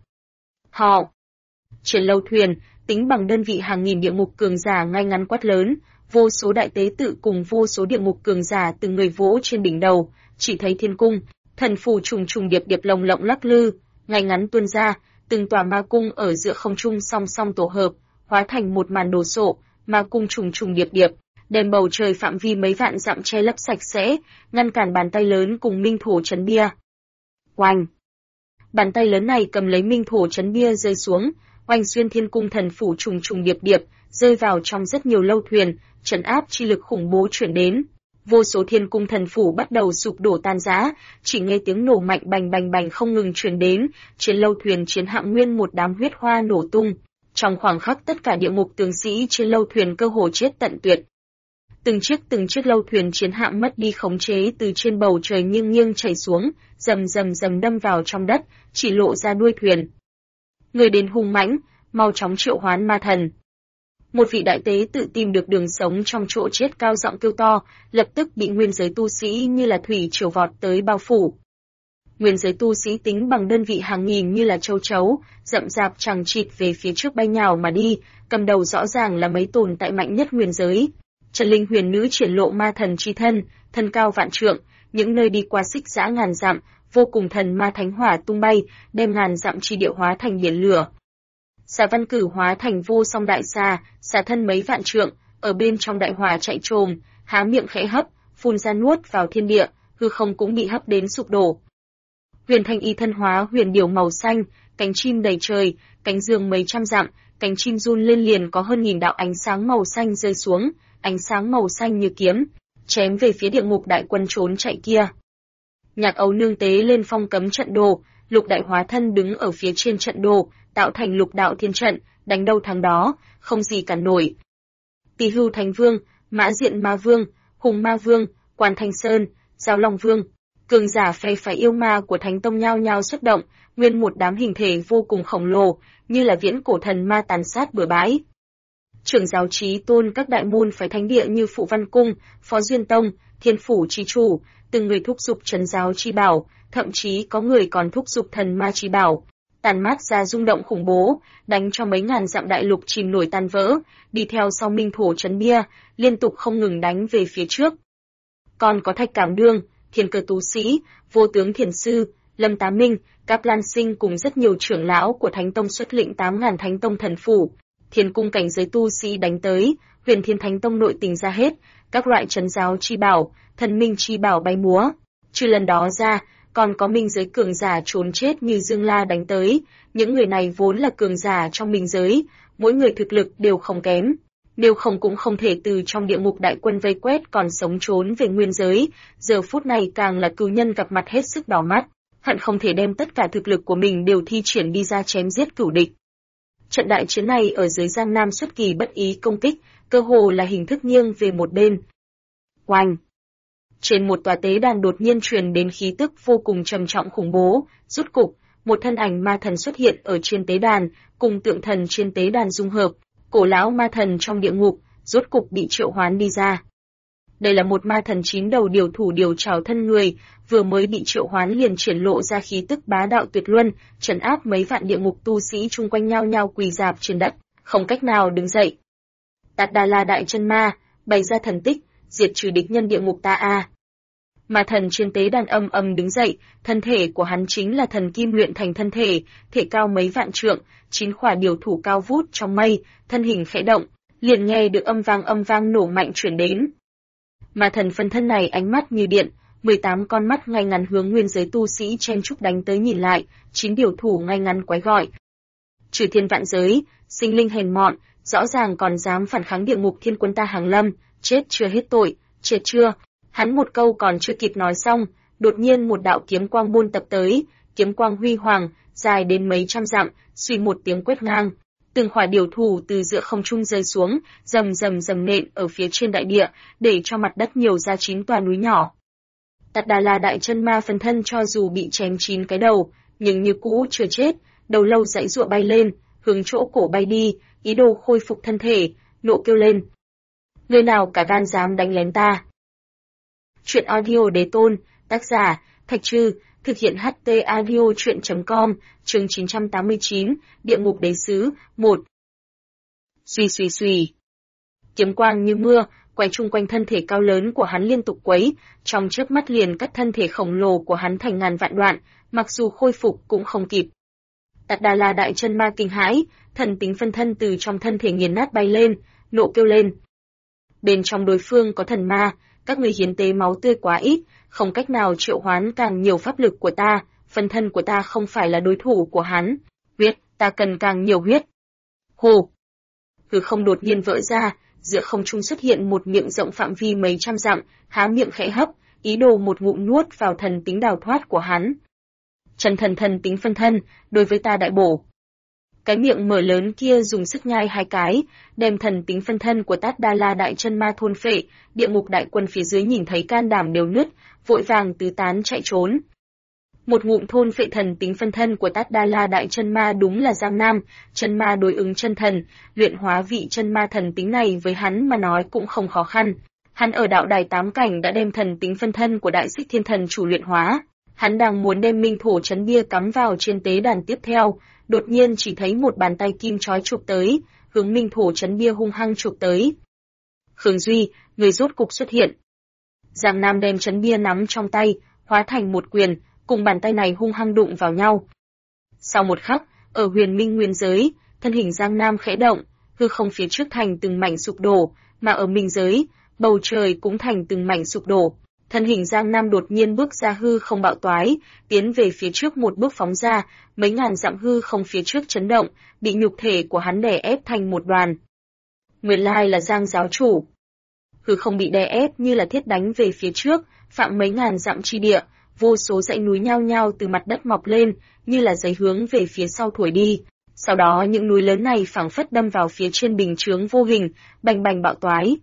Họ! Trên lâu thuyền, tính bằng đơn vị hàng nghìn địa ngục cường giả ngay ngắn quát lớn, vô số đại tế tự cùng vô số địa ngục cường giả từng người vỗ trên đỉnh đầu, chỉ thấy thiên cung, thần phù trùng trùng điệp điệp lồng lộng lắc lư, ngay ngắn tuôn ra, từng tòa ma cung ở giữa không trung song song tổ hợp, hóa thành một màn đồ sộ, ma cung trùng trùng điệp điệp, đem bầu trời phạm vi mấy vạn dặm che lấp sạch sẽ, ngăn cản bàn tay lớn cùng minh thổ chấn bia. Oanh! Bàn tay lớn này cầm lấy minh thổ chấn bia rơi xuống, oanh xuyên thiên cung thần phủ trùng trùng điệp điệp, rơi vào trong rất nhiều lâu thuyền, trấn áp chi lực khủng bố chuyển đến. Vô số thiên cung thần phủ bắt đầu sụp đổ tan rã, chỉ nghe tiếng nổ mạnh bành bành không ngừng truyền đến, trên lâu thuyền chiến hạm nguyên một đám huyết hoa nổ tung. Trong khoảng khắc tất cả địa ngục tướng sĩ trên lâu thuyền cơ hồ chết tận tuyệt. Từng chiếc lâu thuyền chiến hạm mất đi khống chế từ trên bầu trời nghiêng chảy xuống, rầm đâm vào trong đất, chỉ lộ ra đuôi thuyền. Người đến hung mãnh, mau chóng triệu hoán ma thần. Một vị đại tế tự tìm được đường sống trong chỗ chết cao giọng kêu to, lập tức bị nguyên giới tu sĩ như là thủy triều vọt tới bao phủ. Nguyên giới tu sĩ tính bằng đơn vị hàng nghìn như là châu chấu, rậm rạp chằng chịt về phía trước bay nhào mà đi, cầm đầu rõ ràng là mấy tồn tại mạnh nhất nguyên giới. Trần Linh huyền nữ triển lộ ma thần chi thân, thân cao vạn trượng, những nơi đi qua xích giã ngàn dặm, vô cùng thần ma thánh hỏa tung bay, đem ngàn dặm chi địa hóa thành biển lửa. Xà Văn Cử hóa thành vô song đại xà thân mấy vạn trượng, ở bên trong đại hỏa chạy trồm, há miệng khẽ hấp, phun ra nuốt vào thiên địa, hư không cũng bị hấp đến sụp đổ. Huyền Thanh Y thân hóa huyền điểu màu xanh, cánh chim đầy trời, cánh dương mấy trăm dặm, cánh chim run lên liền có hơn nghìn đạo ánh sáng màu xanh rơi xuống, ánh sáng màu xanh như kiếm, chém về phía địa ngục đại quân trốn chạy kia. Nhạc Âu nương tế lên phong cấm trận đồ, lục đại hóa thân đứng ở phía trên trận đồ, tạo thành lục đạo thiên trận, đánh đâu thắng đó, không gì cản nổi. Tỳ Hưu Thánh Vương, Mã Diện Ma Vương, Hùng Ma Vương, Quan Thanh Sơn, Giao Long Vương, cường giả phe phái yêu ma của Thánh Tông nhao nhao xuất động, nguyên một đám hình thể vô cùng khổng lồ, như là viễn cổ thần ma tàn sát bừa bãi. Trưởng giáo Chí Tôn các đại môn phái thánh địa như Phụ Văn Cung, Phó Duyên Tông, Thiên Phủ Chi Chủ, từng người thúc giục trấn giáo chi bảo, thậm chí có người còn thúc giục thần ma chi bảo, tàn mát ra rung động khủng bố, đánh cho mấy ngàn dặm đại lục chìm nổi tan vỡ, đi theo sau minh thổ trấn bia, liên tục không ngừng đánh về phía trước. Còn có Thạch Cảm Đương, Thiên Cơ Tú Sĩ, Vô Tướng Thiền Sư, Lâm Tá Minh, Cáp Lan Sinh cùng rất nhiều trưởng lão của Thánh Tông xuất lĩnh 8.000 Thánh Tông thần phủ, Thiên cung cảnh giới tu sĩ đánh tới, Huyền Thiên Thánh Tông nội tình ra hết, các loại trấn giáo chi bảo, thần minh chi bảo bay múa. Trừ lần đó ra, còn có minh giới cường giả trốn chết như Dương La đánh tới, những người này vốn là cường giả trong minh giới, mỗi người thực lực đều không kém. Nếu không cũng không thể từ trong địa ngục đại quân vây quét còn sống trốn về nguyên giới, giờ phút này càng là cừu nhân gặp mặt hết sức đỏ mắt, hận không thể đem tất cả thực lực của mình đều thi triển đi ra chém giết cửu địch. Trận đại chiến này ở dưới Giang Nam xuất kỳ bất ý công kích, cơ hồ là hình thức nghiêng về một bên. Oanh! Trên một tòa tế đàn đột nhiên truyền đến khí tức vô cùng trầm trọng khủng bố, rút cục, một thân ảnh ma thần xuất hiện ở trên tế đàn, cùng tượng thần trên tế đàn dung hợp, cổ lão ma thần trong địa ngục, rốt cục bị triệu hoán đi ra. Đây là một ma thần 9 đầu điều thủ điều trảo thân người, vừa mới bị triệu hoán liền triển lộ ra khí tức bá đạo tuyệt luân, trấn áp mấy vạn địa ngục tu sĩ chung quanh nhao nhao quỳ rạp trên đất, không cách nào đứng dậy. Tát Đà La Đại Chân Ma, bày ra thần tích, diệt trừ địch nhân địa ngục ta a. Ma thần trên tế đàn âm đứng dậy, thân thể của hắn chính là thần kim luyện thành thân thể, thể cao mấy vạn trượng, 9 khỏa điều thủ cao vút trong mây, thân hình khẽ động, liền nghe được âm vang nổ mạnh truyền đến. Ma thần phân thân này ánh mắt như điện, 18 con mắt ngay ngắn hướng nguyên giới tu sĩ chen chúc đánh tới nhìn lại, 9 điều thủ ngay ngắn quái gọi. Trừ thiên vạn giới, sinh linh hèn mọn, rõ ràng còn dám phản kháng địa ngục thiên quân ta hàng lâm, chết chưa hết tội, chết chưa. Hắn một câu còn chưa kịp nói xong, đột nhiên một đạo kiếm quang buôn tập tới, kiếm quang huy hoàng, dài đến mấy trăm dặm, suy một tiếng quét ngang. Từng khỏa điều thủ từ giữa không trung rơi xuống, rầm nện ở phía trên đại địa, để cho mặt đất nhiều ra 9 tòa núi nhỏ. Tát Đà La Đại Chân Ma phân thân cho dù bị chém 9 cái đầu, nhưng như cũ chưa chết, đầu lâu giãy giụa bay lên, hướng chỗ cổ bay đi, ý đồ khôi phục thân thể, nộ kêu lên. Người nào cả gan dám đánh lén ta? Chuyện audio đế tôn, tác giả, Thạch Trư, thực hiện HT audio chuyện.com, chương 989, Địa ngục đế sứ, 1. Suy. Kiếm quang như mưa, quay chung quanh thân thể cao lớn của hắn liên tục quấy, trong chớp mắt liền cắt thân thể khổng lồ của hắn thành ngàn vạn đoạn, mặc dù khôi phục cũng không kịp. Tát Đà La Đại Chân Ma kinh hãi, thần tính phân thân từ trong thân thể nghiền nát bay lên, nộ kêu lên. Bên trong đối phương có thần ma, các ngươi hiến tế máu tươi quá ít, không cách nào triệu hoán càng nhiều pháp lực của ta, phân thân của ta không phải là đối thủ của hắn. Huyết, ta cần càng nhiều huyết. Hồ! Hư không đột nhiên vỡ ra, giữa không trung xuất hiện một miệng rộng phạm vi mấy trăm dặm, há miệng khẽ hấp, ý đồ một ngụm nuốt vào thần tính đào thoát của hắn. Chân thần tính phân thân, đối với ta đại bổ. Cái miệng mở lớn kia dùng sức nhai hai cái, đem thần tính phân thân của Tát Đa La đại chân ma thôn phệ, địa ngục đại quân phía dưới nhìn thấy can đảm đều nứt, vội vàng tứ tán chạy trốn. Một ngụm thôn phệ thần tính phân thân của Tát Đa La đại chân ma đúng là Giang Nam, chân ma đối ứng chân thần, luyện hóa vị chân ma thần tính này với hắn mà nói cũng không khó khăn. Hắn ở đạo đài tám cảnh đã đem thần tính phân thân của Đại Xích Thiên Thần chủ luyện hóa. Hắn đang muốn đem minh thổ chấn bia cắm vào trên tế đàn tiếp theo, đột nhiên chỉ thấy một bàn tay kim chói chụp tới, hướng minh thổ chấn bia hung hăng chụp tới. Khương Duy, người rốt cục xuất hiện. Giang Nam đem chấn bia nắm trong tay, hóa thành một quyền, cùng bàn tay này hung hăng đụng vào nhau. Sau một khắc, ở huyền minh nguyên giới, thân hình Giang Nam khẽ động, hư không phía trước thành từng mảnh sụp đổ, mà ở minh giới, bầu trời cũng thành từng mảnh sụp đổ. Thân hình Giang Nam đột nhiên bước ra hư không bạo toái, tiến về phía trước một bước phóng ra, mấy ngàn dặm hư không phía trước chấn động, bị nhục thể của hắn đè ép thành một đoàn. Nguyên lai là Giang giáo chủ. Hư không bị đè ép như là thiết đánh về phía trước, phạm mấy ngàn dặm chi địa, vô số dãy núi nhao nhao từ mặt đất mọc lên, như là giấy hướng về phía sau thổi đi. Sau đó những núi lớn này phảng phất đâm vào phía trên bình chướng vô hình, bành bành bạo toái.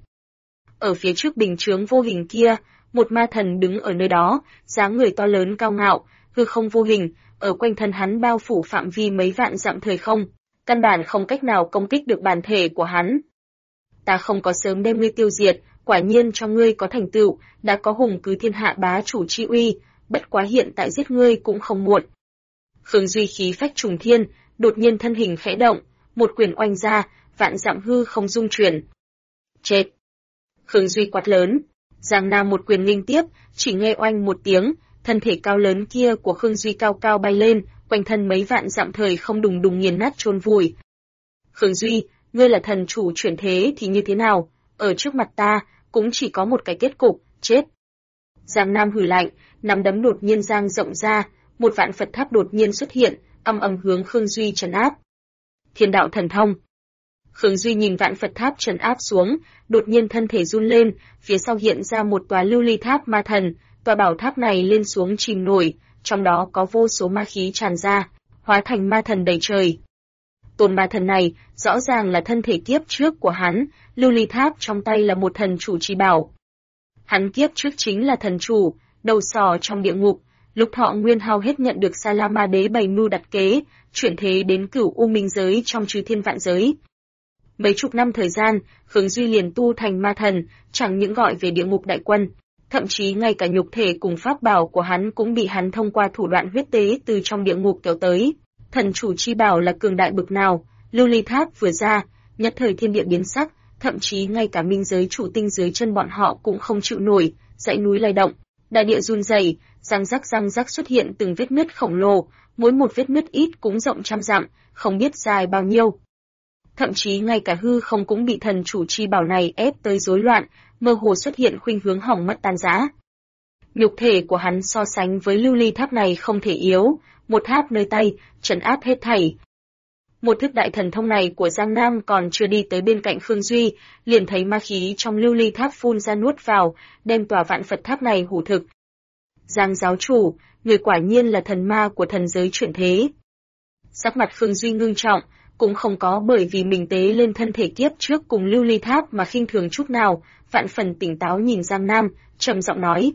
Ở phía trước bình chướng vô hình kia, một ma thần đứng ở nơi đó, dáng người to lớn cao ngạo, hư không vô hình, ở quanh thân hắn bao phủ phạm vi mấy vạn dặm thời không, căn bản không cách nào công kích được bản thể của hắn. Ta không có sớm đem ngươi tiêu diệt, quả nhiên cho ngươi có thành tựu, đã có hùng cứ thiên hạ bá chủ chi uy, bất quá hiện tại giết ngươi cũng không muộn. Khương Duy khí phách trùng thiên, đột nhiên thân hình khẽ động, một quyền oanh ra, vạn dặm hư không rung chuyển. Chết! Khương Duy quát lớn. Giang Nam một quyền nghênh tiếp, chỉ nghe oanh một tiếng, thân thể cao lớn kia của Khương Duy cao cao bay lên, quanh thân mấy vạn dặm thời không đùng đùng nghiền nát chôn vùi. Khương Duy, ngươi là thần chủ chuyển thế thì như thế nào? Ở trước mặt ta, cũng chỉ có một cái kết cục, chết. Giang Nam hừ lạnh, nắm đấm đột nhiên giang rộng ra, một vạn Phật tháp đột nhiên xuất hiện, âm ầm hướng Khương Duy trấn áp. Thiên đạo thần thông. Khương Duy nhìn vạn Phật tháp trấn áp xuống, đột nhiên thân thể run lên, phía sau hiện ra một tòa lưu ly tháp ma thần, tòa bảo tháp này lên xuống chìm nổi, trong đó có vô số ma khí tràn ra, hóa thành ma thần đầy trời. Tôn ma thần này, rõ ràng là thân thể kiếp trước của hắn, lưu ly tháp trong tay là một thần chủ chi bảo. Hắn kiếp trước chính là thần chủ, đầu sỏ trong địa ngục, lúc thọ nguyên hao hết nhận được Sa La Ma Đế bày mưu đặt kế, chuyển thế đến Cửu U Minh giới trong chư thiên vạn giới. Mấy chục năm thời gian, Khương Duy liền tu thành ma thần, chẳng những gọi về địa ngục đại quân, thậm chí ngay cả nhục thể cùng pháp bảo của hắn cũng bị hắn thông qua thủ đoạn huyết tế từ trong địa ngục kéo tới. Thần chủ chi bảo là cường đại bực nào, lưu ly tháp vừa ra, nhất thời thiên địa biến sắc, thậm chí ngay cả minh giới chủ tinh dưới chân bọn họ cũng không chịu nổi, dãy núi lay động, đại địa run rẩy, răng rắc xuất hiện từng vết nứt khổng lồ, mỗi một vết nứt ít cũng rộng trăm dặm, không biết dài bao nhiêu. Thậm chí ngay cả hư không cũng bị thần chủ chi bảo này ép tới rối loạn, mơ hồ xuất hiện khuynh hướng hỏng mất tan rã. Nhục thể của hắn so sánh với lưu ly tháp này không thể yếu, một tháp nơi tay, trấn áp hết thảy. Một thức đại thần thông này của Giang Nam còn chưa đi tới bên cạnh Khương Duy, liền thấy ma khí trong lưu ly tháp phun ra nuốt vào, đem tòa vạn Phật tháp này hủ thực. Giang giáo chủ, người quả nhiên là thần ma của thần giới chuyển thế. Sắc mặt Khương Duy ngưng trọng, cũng không có bởi vì mình tế lên thân thể kiếp trước cùng lưu ly tháp mà khinh thường chút nào, vạn phần tỉnh táo nhìn Giang Nam, trầm giọng nói.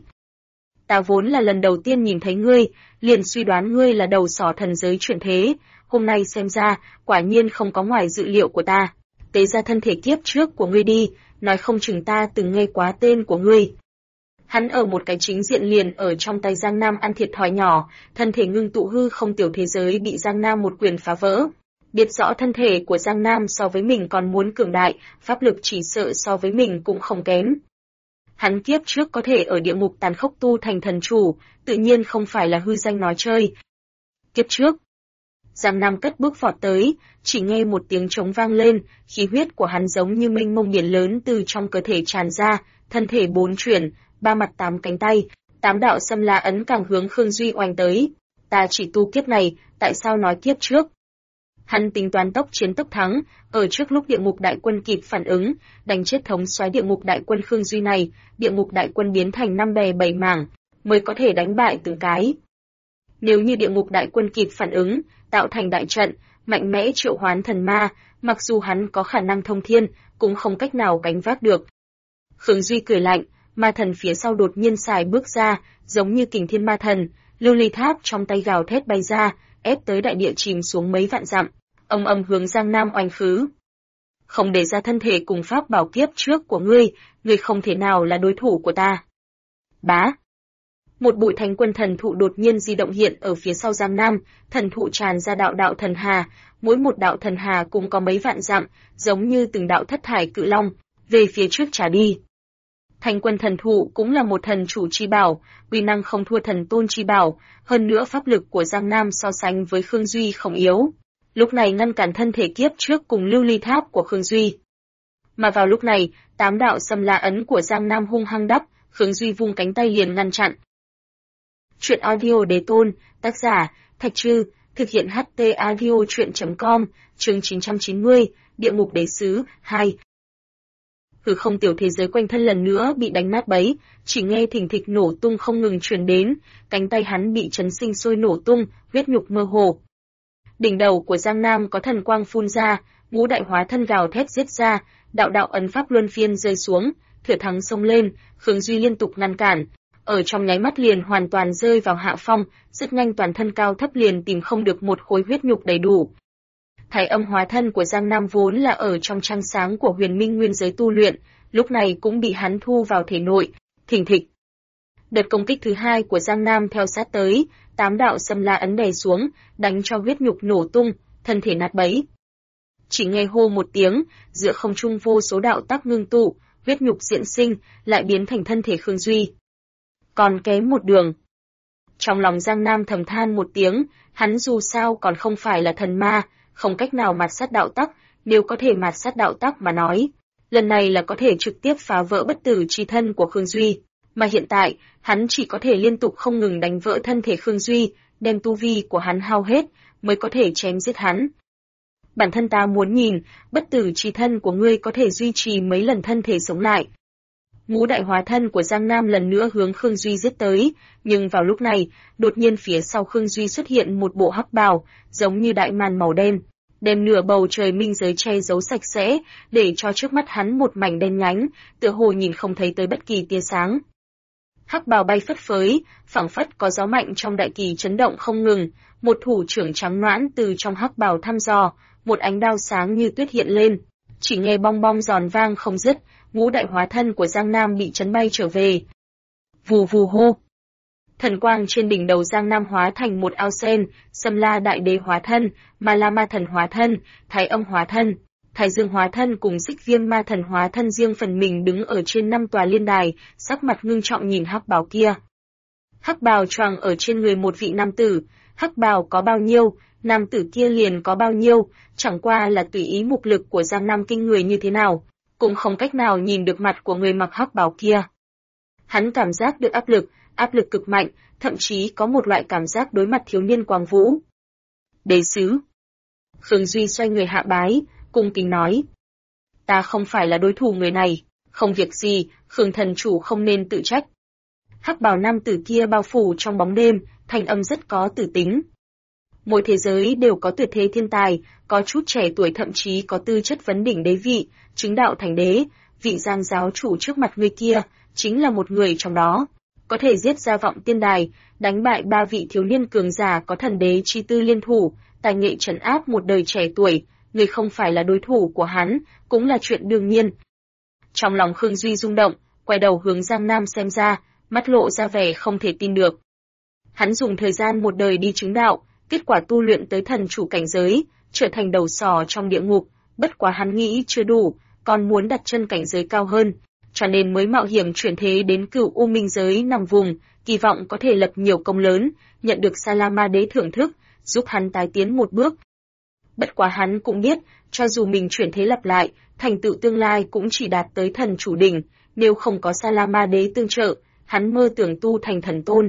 Ta vốn là lần đầu tiên nhìn thấy ngươi, liền suy đoán ngươi là đầu sỏ thần giới chuyển thế, hôm nay xem ra, quả nhiên không có ngoài dự liệu của ta. Tế ra thân thể kiếp trước của ngươi đi, nói không chừng ta từng nghe quá tên của ngươi. Hắn ở một cái chính diện liền ở trong tay Giang Nam ăn thiệt thòi nhỏ, thân thể ngưng tụ hư không tiểu thế giới bị Giang Nam một quyền phá vỡ. Biết rõ thân thể của Giang Nam so với mình còn muốn cường đại, pháp lực chỉ sợ so với mình cũng không kém. Hắn kiếp trước có thể ở địa ngục tàn khốc tu thành thần chủ, tự nhiên không phải là hư danh nói chơi. Kiếp trước, Giang Nam cất bước vọt tới, chỉ nghe một tiếng trống vang lên, khí huyết của hắn giống như mênh mông biển lớn từ trong cơ thể tràn ra, thân thể bốn chuyển, ba mặt tám cánh tay, tám đạo xâm la ấn càng hướng Khương Duy oanh tới. Ta chỉ tu kiếp này, tại sao nói kiếp trước? Hắn tính toán tốc chiến tốc thắng, ở trước lúc địa ngục đại quân kịp phản ứng, đánh chết thống soái địa ngục đại quân Khương Duy này, địa ngục đại quân biến thành 5 bè 7 mảng, mới có thể đánh bại từng cái. Nếu như địa ngục đại quân kịp phản ứng, tạo thành đại trận, mạnh mẽ triệu hoán thần ma, mặc dù hắn có khả năng thông thiên, cũng không cách nào gánh vác được. Khương Duy cười lạnh, ma thần phía sau đột nhiên xài bước ra, giống như kình thiên ma thần, lưu ly tháp trong tay gào thét bay ra, ép tới đại địa chìm xuống mấy vạn dặm, ầm ầm hướng Giang Nam oanh khứ. Không để ra thân thể cùng pháp bảo kiếp trước của ngươi không thể nào là đối thủ của ta. Bá. Một bụi thánh quân thần thụ đột nhiên di động hiện ở phía sau Giang Nam, thần thụ tràn ra đạo đạo thần hà, mỗi một đạo thần hà cũng có mấy vạn dặm, giống như từng đạo thất thải cự long, về phía trước trả đi. Thánh quân thần thụ cũng là một thần chủ chi bảo, uy năng không thua thần tôn chi bảo, hơn nữa pháp lực của Giang Nam so sánh với Khương Duy không yếu. Lúc này ngăn cản thân thể kiếp trước cùng lưu ly tháp của Khương Duy. Mà vào lúc này, 8 đạo xâm la ấn của Giang Nam hung hăng đắp, Khương Duy vung cánh tay liền ngăn chặn. Truyện audio Đế Tôn, tác giả, Thạch Trư, thực hiện HT audio truyện.com, chương 990, Địa ngục đế sứ, 2. Hư không tiểu thế giới quanh thân lần nữa bị đánh nát bấy, chỉ nghe thình thịch nổ tung không ngừng truyền đến, cánh tay hắn bị chấn sinh sôi nổ tung, huyết nhục mơ hồ. Đỉnh đầu của Giang Nam có thần quang phun ra, ngũ đại hóa thân gào thét giết ra, đạo đạo ấn pháp luân phiên rơi xuống, thừa thắng xông lên, Khương Duy liên tục ngăn cản, ở trong nháy mắt liền hoàn toàn rơi vào hạ phong, rất nhanh toàn thân cao thấp liền tìm không được một khối huyết nhục đầy đủ. Thái âm hóa thân của Giang Nam vốn là ở trong trăng sáng của huyền minh nguyên giới tu luyện, lúc này cũng bị hắn thu vào thể nội, thình thịch. Đợt công kích thứ hai của Giang Nam theo sát tới, 8 đạo xâm la ấn đè xuống, đánh cho huyết nhục nổ tung, thân thể nát bấy. Chỉ nghe hô một tiếng, giữa không trung vô số đạo tắc ngưng tụ, huyết nhục diễn sinh, lại biến thành thân thể Khương Duy. Còn kém một đường. Trong lòng Giang Nam thầm than một tiếng, hắn dù sao còn không phải là thần ma, không cách nào mạt sát đạo tắc, nếu có thể mạt sát đạo tắc mà nói, lần này là có thể trực tiếp phá vỡ bất tử chi thân của Khương Duy, mà hiện tại, hắn chỉ có thể liên tục không ngừng đánh vỡ thân thể Khương Duy, đem tu vi của hắn hao hết, mới có thể chém giết hắn. Bản thân ta muốn nhìn, bất tử chi thân của ngươi có thể duy trì mấy lần thân thể sống lại. Ngũ đại hóa thân của Giang Nam lần nữa hướng Khương Duy giết tới, nhưng vào lúc này, đột nhiên phía sau Khương Duy xuất hiện một bộ hắc bào, giống như đại màn màu đen, đem nửa bầu trời minh giới che giấu sạch sẽ, để cho trước mắt hắn một mảnh đen nhánh, tựa hồ nhìn không thấy tới bất kỳ tia sáng. Hắc bào bay phất phới, phảng phất có gió mạnh trong đại kỳ chấn động không ngừng, một thủ trưởng trắng nõn từ trong hắc bào thăm dò, một ánh đao sáng như tuyết hiện lên, chỉ nghe bong bong giòn vang không dứt, ngũ đại hóa thân của Giang Nam bị chấn bay trở về. Vù vù hô. Thần quang trên đỉnh đầu Giang Nam hóa thành một ao sen, Xâm La đại đế hóa thân, Ma La ma thần hóa thân, Thái âm hóa thân, Thái dương hóa thân cùng Xích Viêm ma thần hóa thân riêng phần mình đứng ở trên 5 tòa liên đài, sắc mặt ngưng trọng nhìn hắc bào kia. Hắc bào choàng ở trên người một vị nam tử, hắc bào có bao nhiêu, nam tử kia liền có bao nhiêu, chẳng qua là tùy ý mục lực của Giang Nam kinh người như thế nào, cũng không cách nào nhìn được mặt của người mặc hắc bào kia. Hắn cảm giác được áp lực cực mạnh, thậm chí có một loại cảm giác đối mặt thiếu niên Quang Vũ. Đế sứ. Khương Duy xoay người hạ bái, cung kính nói. Ta không phải là đối thủ người này, không việc gì, Khương thần chủ không nên tự trách. Hắc bào nam tử kia bao phủ trong bóng đêm, thanh âm rất có tử tính. Mỗi thế giới đều có tuyệt thế thiên tài, có chút trẻ tuổi thậm chí có tư chất vấn đỉnh đế vị, chứng đạo thành đế, vị Giang giáo chủ trước mặt người kia, chính là một người trong đó. Có thể giết ra vọng tiên đài, đánh bại 3 vị thiếu niên cường giả có thần đế chi tư liên thủ, tài nghệ trấn áp một đời trẻ tuổi, người không phải là đối thủ của hắn, cũng là chuyện đương nhiên. Trong lòng Khương Duy rung động, quay đầu hướng Giang Nam xem ra, mắt lộ ra vẻ không thể tin được. Hắn dùng thời gian một đời đi chứng đạo, kết quả tu luyện tới thần chủ cảnh giới, trở thành đầu sỏ trong địa ngục, bất quá hắn nghĩ chưa đủ, còn muốn đặt chân cảnh giới cao hơn, cho nên mới mạo hiểm chuyển thế đến Cửu U Minh giới nằm vùng, kỳ vọng có thể lập nhiều công lớn, nhận được Sa La Ma Đế thưởng thức, giúp hắn tái tiến một bước. Bất quá hắn cũng biết, cho dù mình chuyển thế lặp lại, thành tựu tương lai cũng chỉ đạt tới thần chủ đỉnh, nếu không có Sa La Ma Đế tương trợ, hắn mơ tưởng tu thành thần tôn.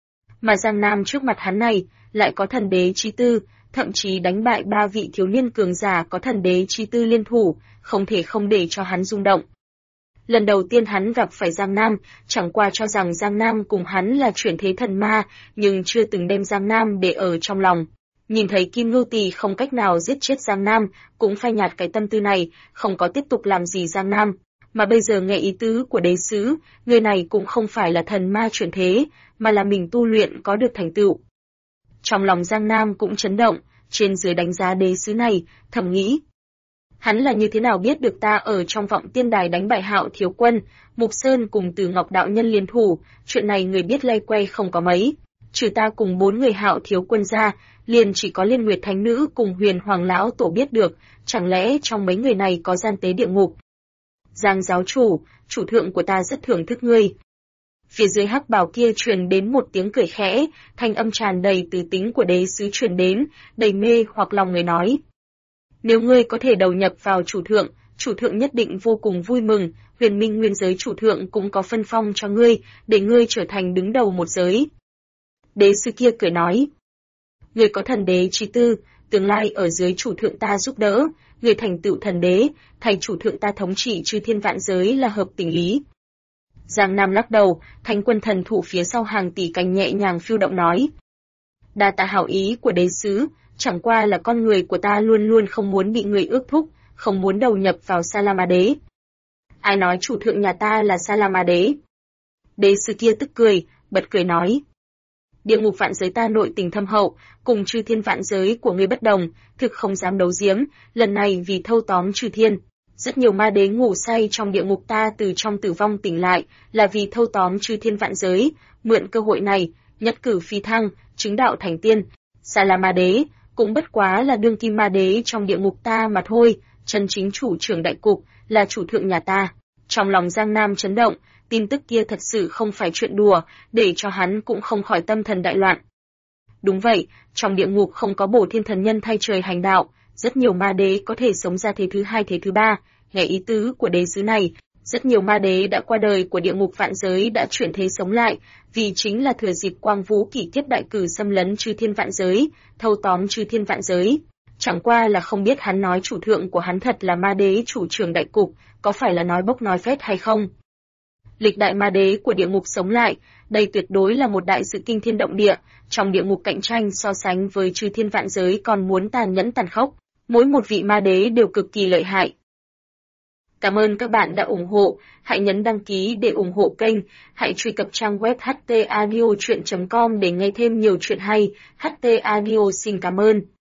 Mà Giang Nam trước mặt hắn này, lại có thần đế chi tư, thậm chí đánh bại 3 vị thiếu niên cường giả có thần đế chi tư liên thủ, không thể không để cho hắn rung động. Lần đầu tiên hắn gặp phải Giang Nam, chẳng qua cho rằng Giang Nam cùng hắn là chuyển thế thần ma, nhưng chưa từng đem Giang Nam để ở trong lòng. Nhìn thấy Kim Ngưu Tỳ không cách nào giết chết Giang Nam, cũng phai nhạt cái tâm tư này, không có tiếp tục làm gì Giang Nam. Mà bây giờ nghe ý tứ của đế sứ, người này cũng không phải là thần ma chuyển thế, mà là mình tu luyện có được thành tựu. Trong lòng Giang Nam cũng chấn động, trên dưới đánh giá đế sứ này, thầm nghĩ. Hắn là như thế nào biết được ta ở trong vọng tiên đài đánh bại Hạo thiếu quân, Mục Sơn cùng Từ Ngọc đạo nhân liên thủ, chuyện này người biết lay quay không có mấy. Trừ ta cùng 4 người Hạo thiếu quân ra, liền chỉ có Liên Nguyệt Thánh Nữ cùng Huyền Hoàng Lão Tổ biết được, chẳng lẽ trong mấy người này có gian tế địa ngục. Giang giáo chủ, chủ thượng của ta rất thưởng thức ngươi. Phía dưới hắc bào kia truyền đến một tiếng cười khẽ, thanh âm tràn đầy từ tính của đế sứ truyền đến, đầy mê hoặc lòng người nói. Nếu ngươi có thể đầu nhập vào chủ thượng nhất định vô cùng vui mừng, Huyền Minh nguyên giới chủ thượng cũng có phân phong cho ngươi, để ngươi trở thành đứng đầu một giới. Đế sứ kia cười nói. Ngươi có thần đế chi tư, tương lai ở dưới chủ thượng ta giúp đỡ, người thành tựu thần đế, thành chủ thượng ta thống trị chư thiên vạn giới là hợp tình lý. Giang Nam lắc đầu, Thánh quân thần thủ phía sau hàng tỷ cánh nhẹ nhàng phiêu động nói. Đa tạ hảo ý của đế sứ, chẳng qua là con người của ta luôn luôn không muốn bị người ước thúc, không muốn đầu nhập vào Sa La Ma Đế. Ai nói chủ thượng nhà ta là Sa La Ma Đế? Đế sứ kia tức cười, bật cười nói. Địa ngục vạn giới ta nội tình thâm hậu, cùng chư thiên vạn giới của ngươi bất đồng, thực không dám đấu giếm, lần này vì thâu tóm chư thiên. Rất nhiều ma đế ngủ say trong địa ngục ta từ trong tử vong tỉnh lại, là vì thâu tóm chư thiên vạn giới, mượn cơ hội này, nhất cử phi thăng, chứng đạo thành tiên. Sa La Ma Đế, cũng bất quá là đương kim ma đế trong địa ngục ta mà thôi, chân chính chủ trưởng đại cục, là chủ thượng nhà ta. Trong lòng Giang Nam chấn động, tin tức kia thật sự không phải chuyện đùa, để cho hắn cũng không khỏi tâm thần đại loạn. Đúng vậy, trong địa ngục không có bổ thiên thần nhân thay trời hành đạo, rất nhiều ma đế có thể sống ra thế thứ 2 thế thứ 3, nghe ý tứ của đế sứ này, rất nhiều ma đế đã qua đời của địa ngục vạn giới đã chuyển thế sống lại, vì chính là thừa dịp Quang Vũ kỷ kiếp đại cử xâm lấn chư thiên vạn giới, thâu tóm chư thiên vạn giới. Chẳng qua là không biết hắn nói chủ thượng của hắn thật là ma đế chủ trưởng đại cục, có phải là nói bốc nói phét hay không? Lịch đại ma đế của địa ngục sống lại, đây tuyệt đối là một đại sự kinh thiên động địa, trong địa ngục cạnh tranh so sánh với chư thiên vạn giới còn muốn tàn nhẫn tàn khốc, mỗi một vị ma đế đều cực kỳ lợi hại. Cảm ơn các bạn đã ủng hộ, hãy nhấn đăng ký để ủng hộ kênh, hãy truy cập trang web htaudio.com để nghe thêm nhiều chuyện hay, HT Audio xin cảm ơn.